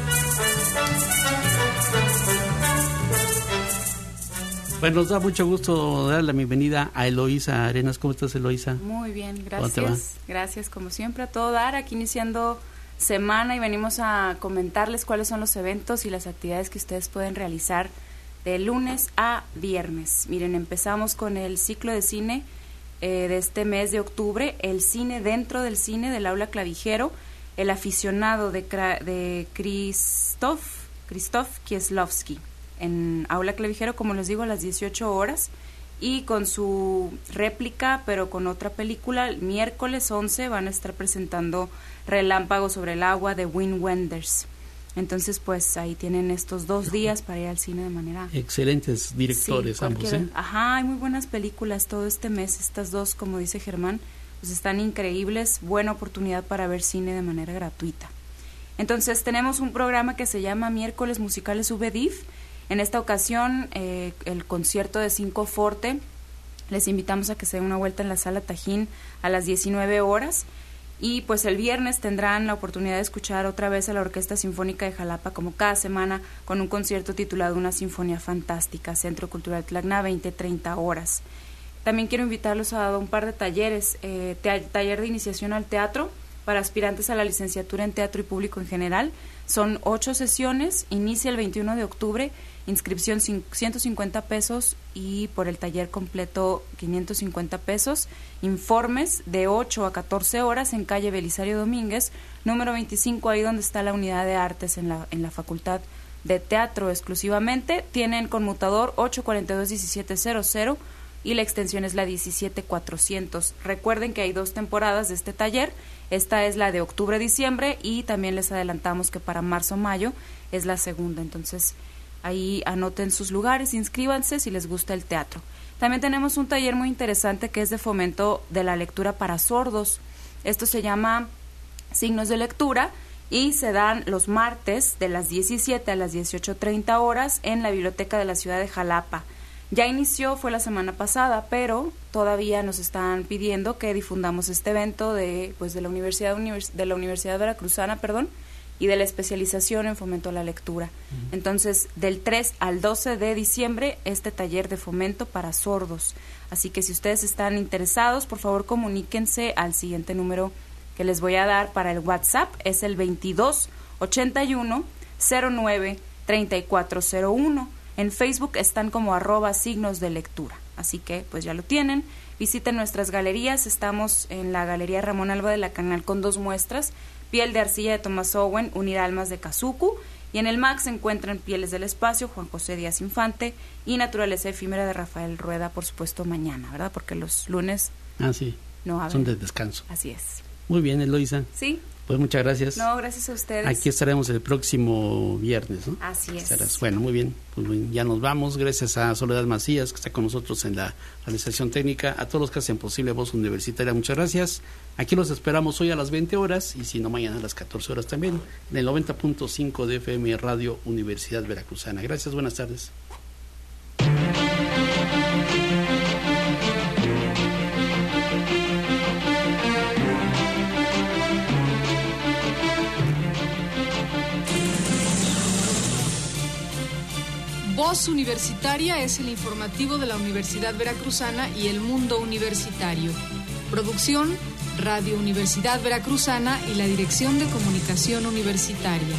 Bueno, nos da mucho gusto dar la bienvenida a Eloísa Arenas. ¿Cómo estás, Eloísa? Muy bien, gracias. Gracias, como siempre, a todo dar. Aquí iniciando semana y venimos a comentarles cuáles son los eventos y las actividades que ustedes pueden realizar de lunes a viernes. Miren, empezamos con el ciclo de cine eh, de este mes de octubre, el cine dentro del cine del Aula Clavijero, el aficionado de, de Krzysztof, Krzysztof Kieslowski, en Aula Clavijero, como les digo, a las dieciocho horas, y con su réplica, pero con otra película, el miércoles once van a estar presentando Relámpago sobre el agua de Wim Wenders. Entonces, pues ahí tienen estos dos días para ir al cine de manera... Excelentes directores, sí, ambos, ¿eh? Ajá, hay muy buenas películas todo este mes, estas dos, como dice Germán, pues están increíbles, buena oportunidad para ver cine de manera gratuita. Entonces tenemos un programa que se llama Miércoles Musicales V D I F. En esta ocasión eh, el concierto de Cinco Forte. Les invitamos a que se den una vuelta en la Sala Tajín a las diecinueve horas. Y pues el viernes tendrán la oportunidad de escuchar otra vez a la Orquesta Sinfónica de Jalapa, como cada semana, con un concierto titulado Una Sinfonía Fantástica, Centro Cultural Tlalna, veinte treinta horas. También quiero invitarlos a un par de talleres, eh, te, taller de iniciación al teatro para aspirantes a la licenciatura en teatro y público en general. Son ocho sesiones, inicia el veintiuno de octubre, inscripción ciento cincuenta pesos y por el taller completo quinientos cincuenta pesos. Informes de ocho a catorce horas en calle Belisario Domínguez, número veinticinco, ahí donde está la unidad de artes en la, en la Facultad de Teatro exclusivamente. Tienen conmutador ocho cuarenta y dos diecisiete cero cero y la extensión es la diecisiete cuatrocientos. Recuerden que hay dos temporadas de este taller, esta es la de octubre-diciembre y también les adelantamos que para marzo-mayo es la segunda, entonces ahí anoten sus lugares, inscríbanse si les gusta el teatro. También tenemos un taller muy interesante que es de fomento de la lectura para sordos, esto se llama Signos de Lectura y se dan los martes de las diecisiete a las dieciocho treinta horas en la Biblioteca de la Ciudad de Jalapa. Ya inició, fue la semana pasada, pero todavía nos están pidiendo que difundamos este evento de pues de la Universidad Univers- de la Universidad Veracruzana, perdón, y de la especialización en fomento a la lectura. Uh-huh. Entonces, del tres al doce de diciembre, este taller de fomento para sordos. Así que si ustedes están interesados, por favor comuníquense al siguiente número que les voy a dar para el WhatsApp, es el veintidós ochenta y uno cero nueve treinta y cuatro cero uno. En Facebook están como arroba signos de lectura, así que pues ya lo tienen. Visiten nuestras galerías, estamos en la Galería Ramón Alba de la Canal con dos muestras, Piel de Arcilla de Thomas Owen, Unir Almas de Kazuku, y en el M A C se encuentran Pieles del Espacio, Juan José Díaz Infante, y Naturaleza Efímera de Rafael Rueda, por supuesto mañana, ¿verdad? Porque los lunes ah, sí. no abren. Son de descanso. Así es. Muy bien, Eloísa. Sí. Pues muchas gracias. No, gracias a ustedes. Aquí estaremos el próximo viernes, ¿no? Así es. Estarás. Bueno, muy bien. Pues ya nos vamos. Gracias a Soledad Macías, que está con nosotros en la realización técnica. A todos los que hacen posible Voz Universitaria, muchas gracias. Aquí los esperamos hoy a las veinte horas y si no, mañana a las catorce horas también, en el noventa punto cinco de F M Radio Universidad Veracruzana. Gracias, buenas tardes. Voz Universitaria es el informativo de la Universidad Veracruzana y el mundo universitario. Producción, Radio Universidad Veracruzana y la Dirección de Comunicación Universitaria.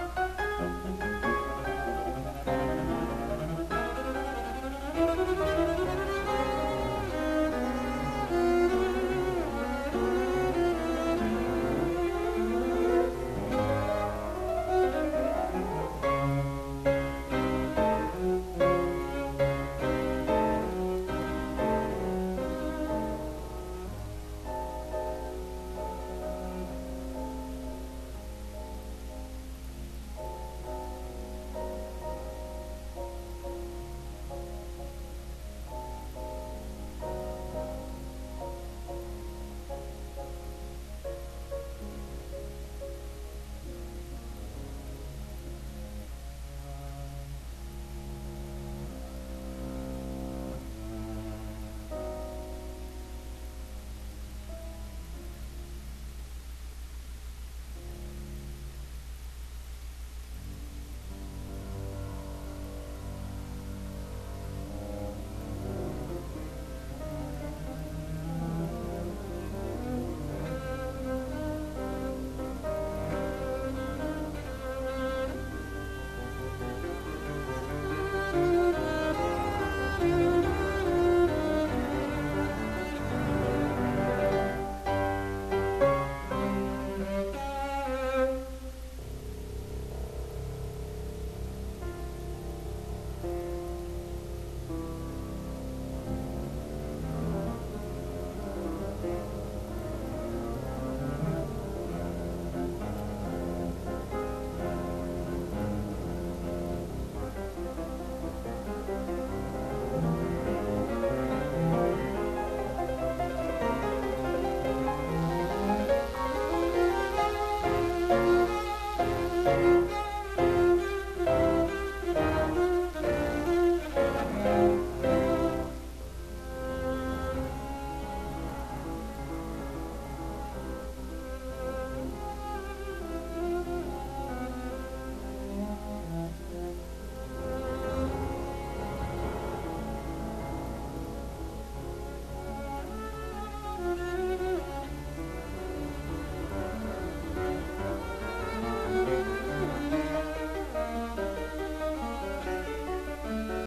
Thank you.